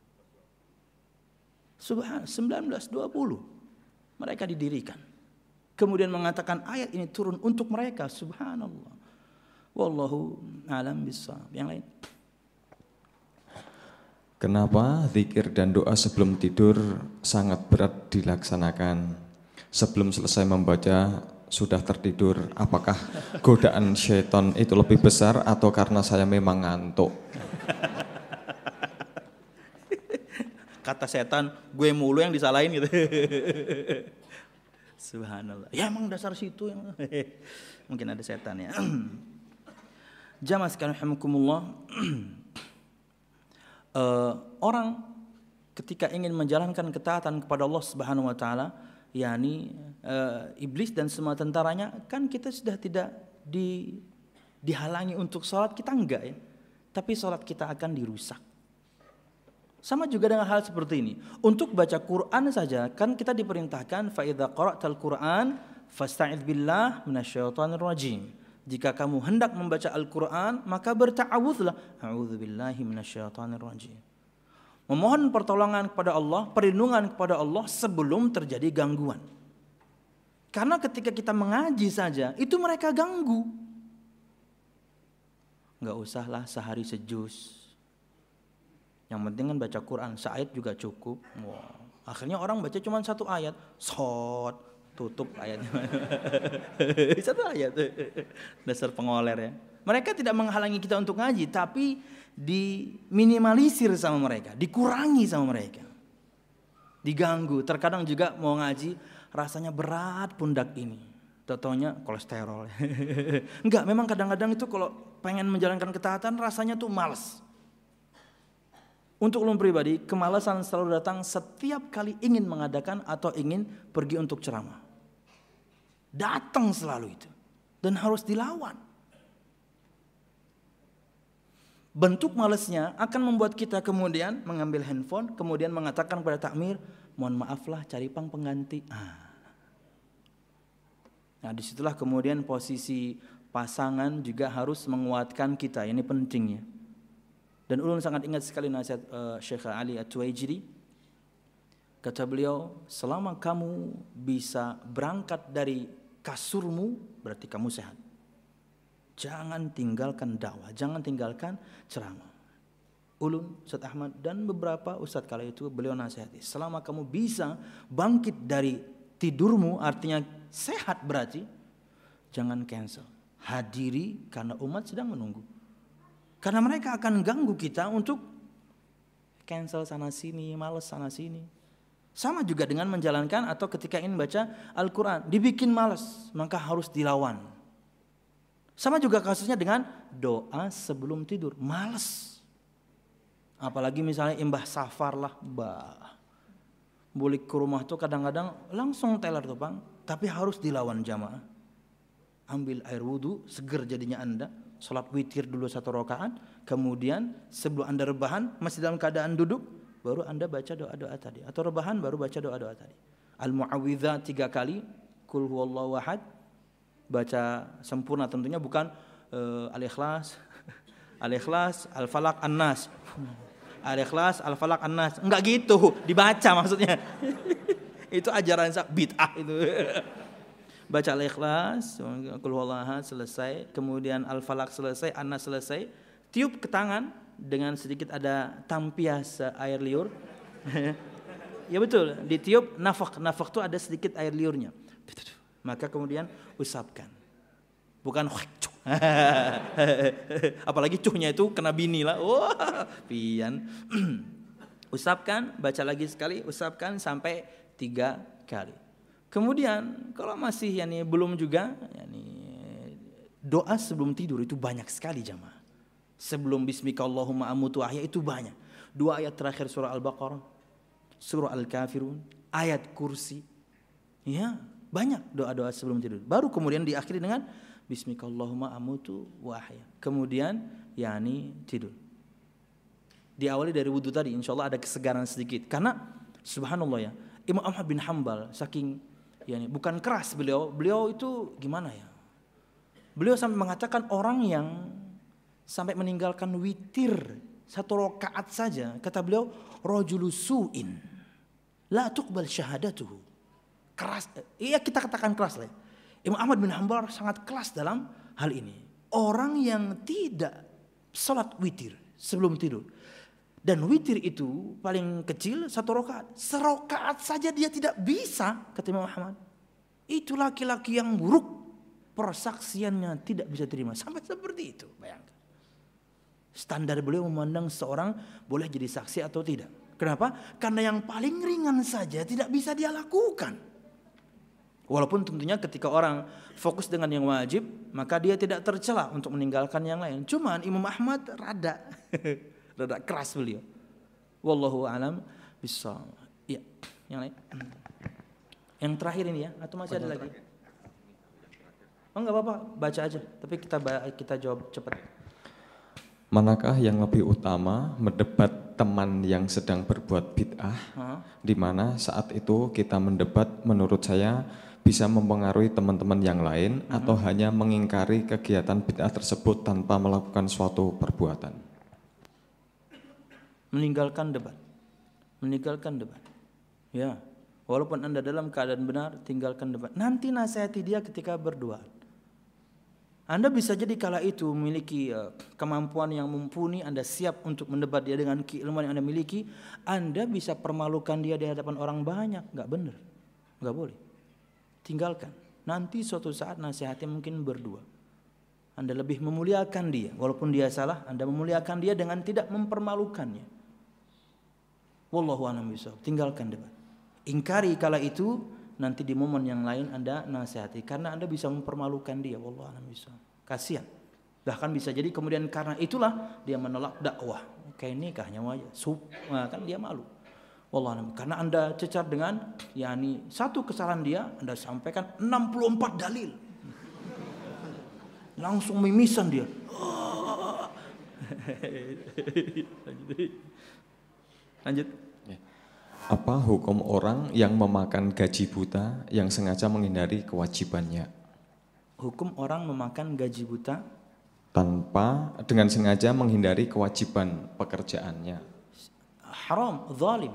Subhan, sembilan belas dua puluh. Mereka didirikan. kemudian mengatakan ayat ini turun untuk mereka. Subhanallah. Wallahu a'lam bishawab. Yang lain. Kenapa zikir dan doa sebelum tidur sangat berat dilaksanakan? Sebelum selesai membaca sudah tertidur. Apakah godaan syaitan itu lebih besar atau karena saya memang ngantuk? Kata setan, gue mulu yang disalahin gitu. Subhanallah. Ya emang dasar situ yang mungkin ada setan ya. Jamaah sekalian rahimakumullah. Uh, orang ketika ingin menjalankan ketaatan kepada Allah Subhanahu wa taala, yakni uh, iblis dan semua tentaranya, kan kita sudah tidak di, dihalangi untuk sholat, kita enggak ya. Tapi sholat kita akan dirusak. Sama juga dengan hal seperti ini. Untuk baca Quran saja kan kita diperintahkan fa idza qara'tal Quran fasta'idz billah minasyaitonir rajim. Jika kamu hendak membaca Al-Quran, maka berta'awudzulah. A'udzubillahi minasyaitonir rajim. Memohon pertolongan kepada Allah, perlindungan kepada Allah sebelum terjadi gangguan. Karena ketika kita mengaji saja, itu mereka ganggu. Enggak usahlah sehari sejuz. Yang penting kan baca Quran, seayat juga cukup. Wow. Akhirnya orang baca cuma satu ayat. Shot. Tutup ayatnya. Satu ayat. Dasar pengoler ya. Mereka tidak menghalangi kita untuk ngaji, tapi diminimalisir sama mereka, dikurangi sama mereka. Diganggu. Terkadang juga mau ngaji rasanya berat pundak ini. Totonya kolesterol. Enggak, memang kadang-kadang itu kalau pengen menjalankan ketaatan rasanya tuh malas. Untuk ulun pribadi, kemalasan selalu datang setiap kali ingin mengadakan atau ingin pergi untuk ceramah. Datang selalu itu. Dan harus dilawan. Bentuk malasnya akan membuat kita kemudian mengambil handphone, kemudian mengatakan kepada takmir, mohon maaflah cari pang pengganti. Ah. Nah disitulah kemudian posisi pasangan juga harus menguatkan kita. Ini pentingnya. Dan ulun sangat ingat sekali nasihat uh, Syekh Ali At-Tuwaijiri. Kata beliau, selama kamu bisa berangkat dari kasurmu, berarti kamu sehat. Jangan tinggalkan dakwah, jangan tinggalkan ceramah. Ulun, Ustaz Ahmad dan beberapa ustaz kala itu beliau nasihati, selama kamu bisa bangkit dari tidurmu, artinya sehat berarti, jangan cancel. Hadiri karena umat sedang menunggu. Karena mereka akan ganggu kita untuk cancel sana sini, males sana sini. Sama juga dengan menjalankan atau ketika ingin baca Al-Quran, dibikin malas, maka harus dilawan. Sama juga kasusnya dengan doa sebelum tidur, malas. Apalagi misalnya imbah safar lah, bah. Balik ke rumah tuh kadang-kadang langsung teler tuh bang, tapi harus dilawan jamaah. Ambil air wudhu, seger jadinya anda. Sholat witir dulu satu rakaat, kemudian sebelum anda rebahan masih dalam keadaan duduk, baru anda baca doa-doa tadi. Atau rebahan baru baca doa-doa tadi. Al-Mu'awwidzah tiga kali, Qul huwallahu ahad, baca sempurna tentunya, bukan uh, Al-Ikhlas, Al-Ikhlas, Al-Falaq, An-Nas. Al-Ikhlas, Al-Falaq, An-Nas. Enggak gitu, dibaca maksudnya. Itu ajaran bid'ah itu. Baca Al-Ikhlas, Qul huwallahu ahad selesai, kemudian Al-Falaq selesai, An-Nas selesai, tiup ke tangan dengan sedikit ada tampias air liur. Ya betul, ditiup nafak, nafak itu ada sedikit air liurnya. Maka kemudian usapkan. Bukan cuh. Apalagi cuhnya itu kena bini lah. Wah, pian. Usapkan, baca lagi sekali, usapkan sampai tiga kali. Kemudian kalau masih yani belum juga, yani doa sebelum tidur itu banyak sekali jamaah. Sebelum bismika Allahumma amutu ahya itu banyak. Dua ayat terakhir surah Al-Baqarah, surah Al-Kafirun, ayat kursi. Ya, banyak doa-doa sebelum tidur. Baru kemudian diakhiri dengan bismika Allahumma amutu wa ahya. Kemudian yani tidur. Diawali dari wudu tadi, insyaallah ada kesegaran sedikit. Karena subhanallah ya, Imam Ahmad bin Hanbal saking yani bukan keras beliau, beliau itu gimana ya? Beliau sampai mengatakan orang yang sampai meninggalkan witir satu rakaat saja, kata beliau rajulu su'in la tuqbal syahadatuhu. keras. Iya kita katakan keras lah. Imam Ahmad bin Hanbal sangat keras dalam hal ini. Orang yang tidak sholat witir sebelum tidur. Dan witir itu paling kecil satu rakaat. Serokaat saja dia tidak bisa, kata Imam Ahmad. Itu laki-laki yang buruk, persaksiannya tidak bisa terima. Sampai seperti itu, bayangkan. Standar beliau memandang seorang boleh jadi saksi atau tidak. Kenapa? Karena yang paling ringan saja tidak bisa dia lakukan. Walaupun tentunya ketika orang fokus dengan yang wajib, maka dia tidak tercela untuk meninggalkan yang lain. Cuman Imam Ahmad rada rada keras beliau. Wallahu a'lam bishawab. Ya, yang lain. Yang terakhir ini ya, atau masih ada lagi? Oh enggak apa-apa, baca aja. Tapi kita kita jawab cepat. Manakah yang lebih utama, mendebat teman yang sedang berbuat bid'ah, huh? di mana saat itu kita mendebat menurut saya bisa mempengaruhi teman-teman yang lain, uh-huh. atau hanya mengingkari kegiatan bid'ah tersebut tanpa melakukan suatu perbuatan? Meninggalkan debat, meninggalkan debat. Ya, walaupun Anda dalam keadaan benar, tinggalkan debat. Nanti nasihati dia ketika berdoa. Anda bisa jadi kala itu memiliki uh, kemampuan yang mumpuni, Anda siap untuk mendebat dia dengan keilmuan yang Anda miliki, Anda bisa permalukan dia di hadapan orang banyak, nggak benar, nggak boleh. Tinggalkan. Nanti suatu saat nasihatnya mungkin berdua. Anda lebih memuliakan dia, walaupun dia salah, Anda memuliakan dia dengan tidak mempermalukannya. Wallahu a'lam bishawab. Tinggalkan debat. Ingkari kala itu, nanti di momen yang lain Anda nasihati karena Anda bisa mempermalukan dia. Wallahu a'lam bishawab. Kasihan. Bahkan bisa jadi kemudian karena itulah dia menolak dakwah. Kayak nikahnya aja. Sup, nah, kan dia malu. Wallahu a'lam. Karena Anda cecar dengan yakni satu kesalahan dia, Anda sampaikan enam puluh empat dalil. Langsung mimisan dia. Lanjut. Apa hukum orang yang memakan gaji buta yang sengaja menghindari kewajibannya? Hukum orang memakan gaji buta tanpa dengan sengaja menghindari kewajiban pekerjaannya. Haram, zalim.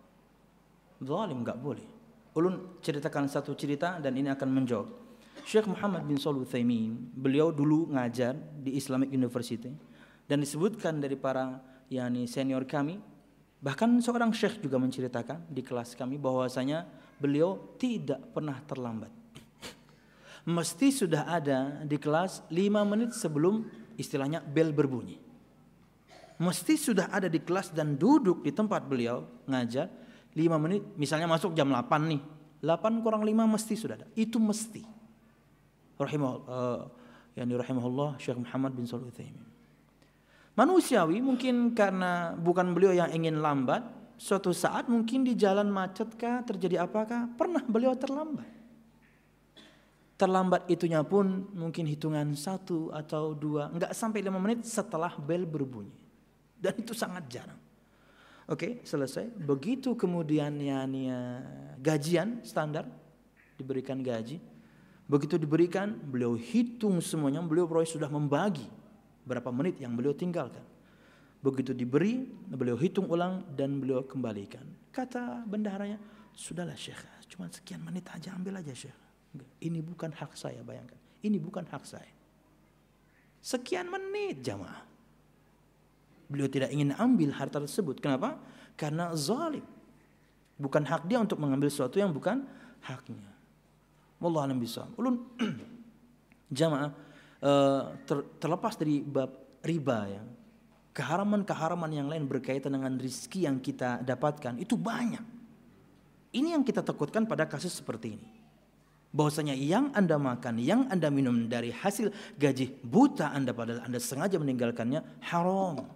Zalim enggak boleh. Ulun ceritakan satu cerita dan ini akan menjawab. Syekh Muhammad bin Shalih Al-Utsaimin, beliau dulu ngajar di Islamic University dan disebutkan dari para yakni senior kami, bahkan seorang syekh juga menceritakan di kelas kami bahwasanya beliau tidak pernah terlambat. Mesti sudah ada di kelas lima menit sebelum istilahnya bel berbunyi. Mesti sudah ada di kelas dan duduk di tempat beliau ngajar lima menit, misalnya masuk jam delapan nih. delapan kurang lima mesti sudah ada. Itu mesti. Rahimahullah, uh, yani rahimahullah Syekh Muhammad bin Shalih Al-Utsaimin. Manusiawi mungkin karena bukan beliau yang ingin lambat, suatu saat mungkin di jalan macet kah, terjadi apakah, pernah beliau terlambat. Terlambat itunya pun mungkin hitungan satu atau dua, enggak sampai lima menit setelah bel berbunyi. Dan itu sangat jarang. Oke, selesai. Begitu kemudian ya, ya gajian standar, diberikan gaji. Begitu diberikan, beliau hitung semuanya, beliau sudah membagi berapa menit yang beliau tinggalkan. Begitu diberi, beliau hitung ulang dan beliau kembalikan. Kata bendaharanya, sudahlah Syekh, cuma sekian menit aja, ambil aja Syekh. Ini bukan hak saya, bayangkan. Ini bukan hak saya. Sekian menit jamaah. Beliau tidak ingin ambil harta tersebut. Kenapa? Karena zalim. Bukan hak dia untuk mengambil sesuatu yang bukan haknya. Wallahu a'lam bishawab. Ulun jamaah ter, terlepas dari bab riba ya. Keharaman-keharaman yang lain berkaitan dengan rizki yang kita dapatkan itu banyak. Ini yang kita takutkan pada kasus seperti ini. Bahwasanya yang Anda makan, yang Anda minum dari hasil gaji buta Anda padahal Anda sengaja meninggalkannya haram.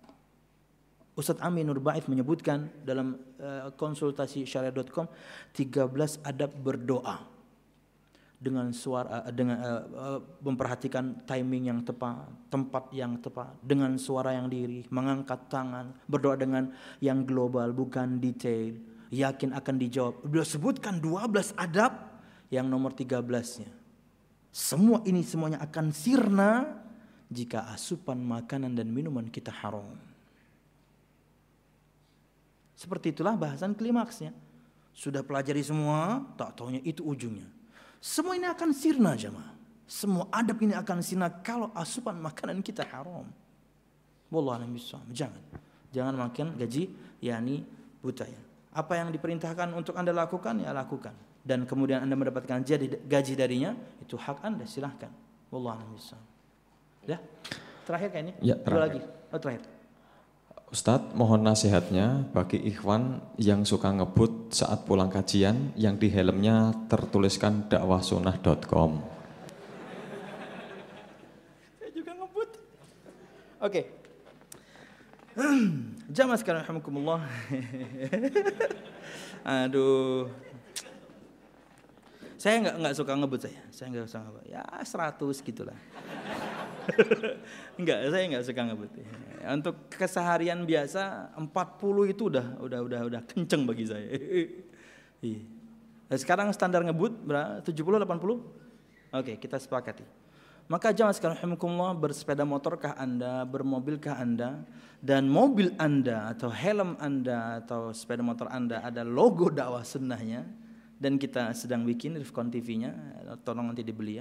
Ustadz Amin Nur Baif menyebutkan dalam uh, konsultasi syariah dot com tiga belas adab berdoa dengan suara uh, dengan uh, uh, memperhatikan timing yang tepat, tempat yang tepat, dengan suara yang diri, mengangkat tangan, berdoa dengan yang global bukan detail, yakin akan dijawab. Beliau sebutkan dua belas adab yang nomor tiga belasnya. Semua ini semuanya akan sirna jika asupan makanan dan minuman kita haram. Seperti itulah bahasan klimaksnya. Sudah pelajari semua, tak taunya itu ujungnya. Semua ini akan sirna jemaah. Semua adab ini akan sirna kalau asupan makanan kita haram. Wallahu a'lam bishawab. Jangan. Jangan makan gaji yakni buta ya. Apa yang diperintahkan untuk Anda lakukan ya lakukan. Dan kemudian Anda mendapatkan gaji darinya, itu hak Anda, silahkan. Wallahu a'lam bishawab. Ya. Terakhir kayaknya. Ya, Dua lagi. Oh, terakhir. Ustadz, mohon nasihatnya bagi ikhwan yang suka ngebut saat pulang kajian yang di helmnya tertuliskan dakwahsunnah dot com. Saya juga ngebut. Oke. Jamaah sekalian rahimakumullah. Aduh. Saya nggak nggak suka ngebut saya. Saya nggak suka ngebut. Ya seratus gitulah. Enggak, saya nggak suka ngebut. Untuk keseharian biasa empat puluh itu udah udah udah udah kenceng bagi saya. Iya. Sekarang standar ngebut berapa? tujuh puluh delapan puluh? Oke, kita sepakati. Maka jamaah sekalian rahimakumullah, bersepeda motorkah Anda, bermobilkah Anda, dan mobil Anda atau helm Anda atau sepeda motor Anda ada logo dakwah sunnahnya, dan kita sedang bikin Rifkon T V-nya, tolong nanti dibeli ya.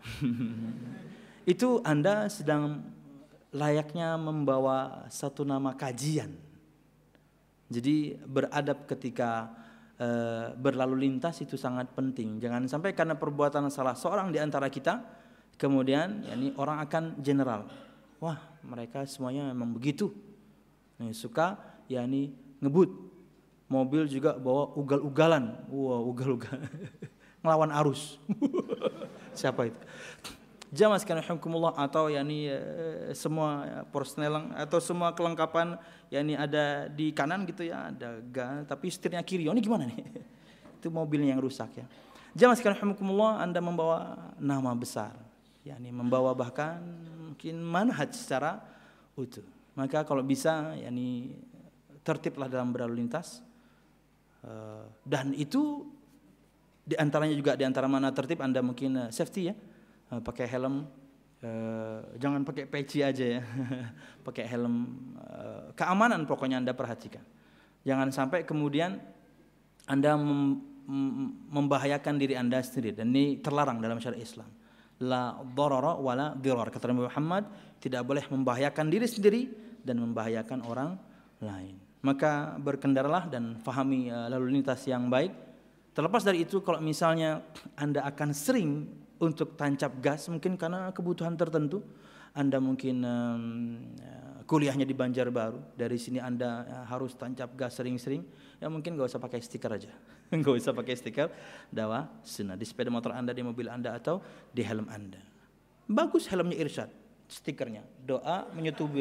Itu Anda sedang layaknya membawa satu nama kajian. Jadi beradab ketika e, berlalu lintas itu sangat penting. Jangan sampai karena perbuatan salah seorang di antara kita, kemudian yakni orang akan general. Wah, mereka semuanya memang begitu. Nih, suka yakni ngebut. Mobil juga bawa ugal-ugalan. Wah, ugal-ugalan. Ngelawan arus. Siapa itu? Jamaah sekalian rahimakumullah, atau yakni uh, semua persneling atau semua kelengkapan yakni ada di kanan gitu ya, ada ga, tapi setirnya kiri. Oh, ini gimana nih? Itu mobilnya yang rusak ya. Jamaah sekalian rahimakumullah, Anda membawa nama besar, yakni membawa bahkan mungkin manhaj secara utuh. Maka kalau bisa yakni tertiblah dalam berlalu lintas. Uh, dan itu diantaranya juga diantara mana tertib Anda mungkin uh, safety ya. Uh, pakai helm, uh, jangan pakai peci aja ya. Pakai helm, uh, keamanan pokoknya Anda perhatikan. Jangan sampai kemudian Anda mem mem membahayakan diri Anda sendiri, dan ini terlarang dalam syariat Islam. La dharara wala dirar, kata Nabi Muhammad, tidak boleh membahayakan diri sendiri dan membahayakan orang lain. Maka berkendaralah dan fahami uh, lalu lintas yang baik. Terlepas dari itu, kalau misalnya Anda akan sering untuk tancap gas, mungkin karena kebutuhan tertentu, Anda mungkin um, kuliahnya di Banjarbaru, dari sini Anda uh, harus tancap gas sering-sering, ya mungkin gak usah pakai stiker aja, gak usah pakai stiker dakwah sunnah di sepeda motor Anda, di mobil Anda, atau di helm Anda. Bagus helmnya Irsyad, stikernya doa menyetubuh,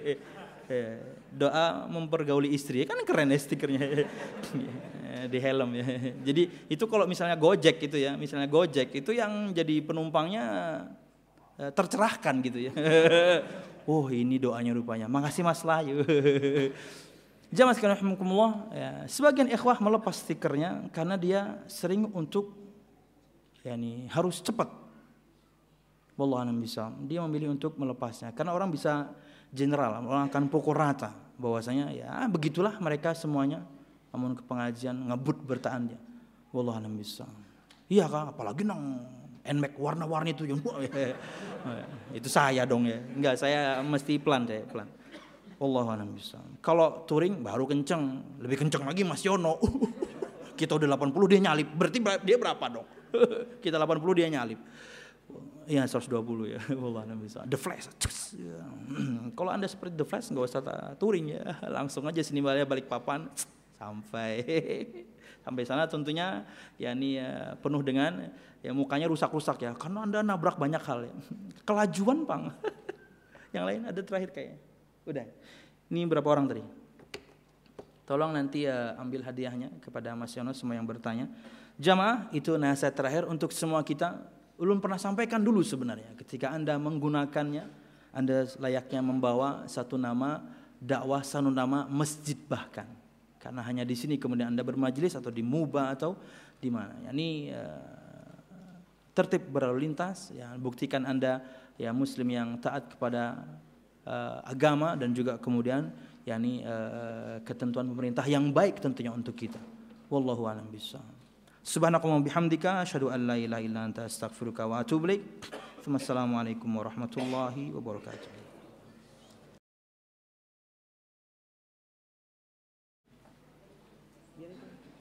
doa mempergauli istri, kan keren ya stikernya. Di helm ya. Jadi itu kalau misalnya Gojek gitu ya, misalnya Gojek itu yang jadi penumpangnya tercerahkan gitu ya. Oh, ini doanya rupanya. Makasih Mas Layu. Jamaah sekalian rahimakumullah, ya, sebagian ikhwah melepas stikernya karena dia sering untuk yakni harus cepat. Wallahu a'lam bishawab. Dia memilih untuk melepasnya karena orang bisa general, orang akan pukul rata bahwasanya ya begitulah mereka semuanya. Namun ke pengajian ngebut bertahannya. Wallahu a'lam bishawab. Iya Kak, apalagi nang N-Max warna-warni itu yang itu saya dong ya. Enggak, saya mesti pelan saya, pelan. Wallahu a'lam bishawab. Kalau touring baru kenceng, lebih kenceng lagi Mas Yono. Kita udah delapan puluh dia nyalip. Berarti dia berapa dong? Kita delapan puluh dia nyalip. Iya seratus dua puluh ya. Wallahu a'lam bishawab. The Flash. Kalau Anda seperti The Flash enggak usah touring ya. Langsung aja sini balik papan. Sampai sampai sana tentunya yakni ya, penuh dengan ya mukanya rusak-rusak ya, karena Anda nabrak banyak hal ya. Kelajuan Bang. Yang lain ada terakhir kayaknya. Udah. Ini berapa orang tadi? Tolong nanti ya ambil hadiahnya kepada Mas Yono semua yang bertanya. Jamaah, itu nasihat terakhir untuk semua kita. Ulun pernah sampaikan dulu sebenarnya, ketika Anda menggunakannya, Anda layaknya membawa satu nama dakwah, satu nama masjid bahkan. Karena hanya di sini kemudian Anda bermajelis atau di Muba atau di mana. Ini uh, tertib berlalu lintas. Ya, buktikan Anda ya Muslim yang taat kepada uh, agama dan juga kemudian yakni uh, ketentuan pemerintah yang baik tentunya untuk kita. Wallahu a'lam bishawab. Subhanakallahumma bihamdika asyhadu an la ilaha illa anta astaghfiruka wa atubu ilaik. Wassalamualaikum warahmatullahi wabarakatuh.